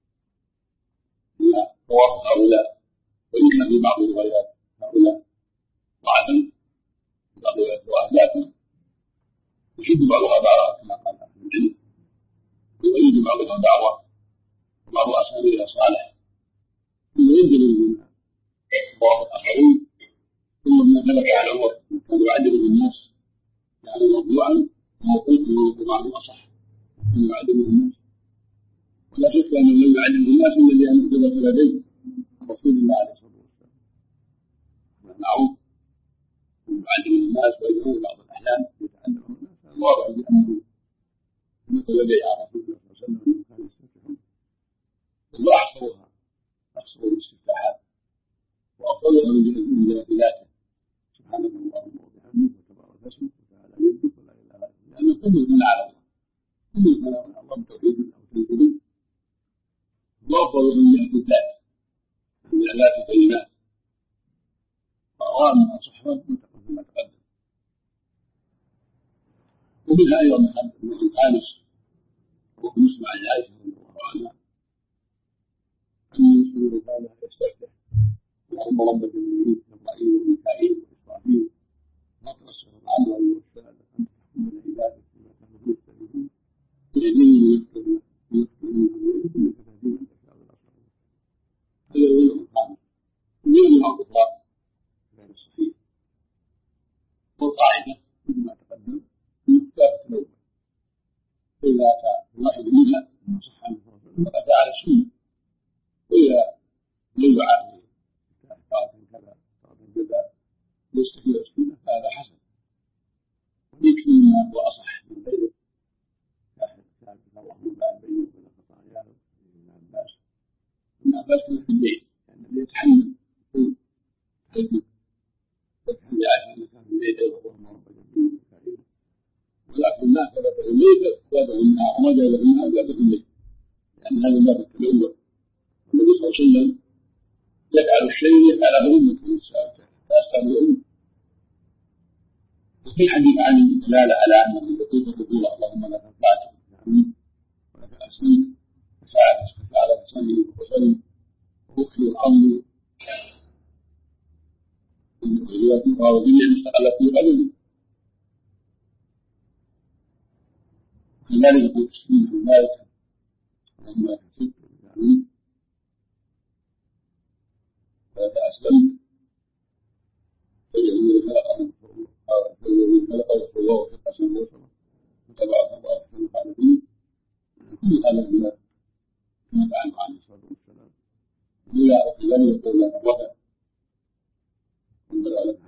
ان طواف هؤلاء وان كان في بعض الروايات هؤلاء وعدم بعض الروايات لكن يشد بعضها بعضا كما قال اهل العلم ويريد بعضها دعوه وبعض اساليبها صالح ثم ينزل منها طواف الاخرين ثم ما ثبت على عمر كان يعلم الناس يعني موضوعا وموقوفه بعض الاصح كان يعلم الناس ولا شك ان الذي يعلم الناس الذي ان ثبت لديه رسول الله عليه الصلاه والسلام معروف يعلم الناس ويدعو بعض الاحيان يتعلم الناس الواضح بانه مثل لدي على رسول الله صلى الله عليه وسلم كان يستفتحون واحصرها احصر الاستفتاحات وافضلها من جهه ذاته سبحانك اللهم وبحمدك وتبارك اسمك وتعالى جدك ولا اله الا انت لان كل من على الله كل من على الله بتوحيد او تنزيل وافضل من جهه الذات من الالاف الكلمات فاوامر صحبه متقدم ما تقدم وبها ايضا من الخامس وهو مسمع عائشه رضي الله عنها ان يسلم كان يستفتح اللهم رب الجبريل جبرائيل وميكائيل واسرافيل فاطر السماوات والارض انت تحكم بين عبادك فيما كانوا يختلفون يهديهم ويفتنون ويفتنون ويؤمنون فتهديهم انت شاء الله هذا هو اليوم الخامس اليوم الاخرى غير الصحيح والقاعده مثل ما تقدم المختار الاول فاذا اتى الواحد منها من صح عنه فاتى على السنه واذا لم يعاد طرف كذا طرف كذا يستحيل السنه فهذا حسن ويكفي ما هو اصح من غيره كان اللهم بعد بينه وبين خطاياه ابن عباس ابن عباس كان في الليل يعني الذي يتحمل يكون هيئه يتحمل عائشه انه كان في الليل اللهم رب الجبريل وميكائيل ولكن ما ثبت في الليل ثبت النهار وما جاء في النهار ثبت في الليل لان هذا ما في التلوث النبي صلى الله عليه وسلم يفعل الشيء يفعله أمته فأسأل الأمة وفي الحديث عن دلالة على أنه يقول الرجوع اللهم لك أطلعت ولك أسلمت فساعدت فساعدت صلي وسلم وأكل الأمر من الرواية مستقلة في غدر كذلك يقول تسليم في ذلك لما كسبت وجعلت فإذا أسلمت فالذي خلقه فالذي خلقه فالله وفق سنوته وتبعث الله في الخالدين كل هذا ما كما فعل عليه الصلاة والسلام إلا لم يقول لك الرفع وانظر لك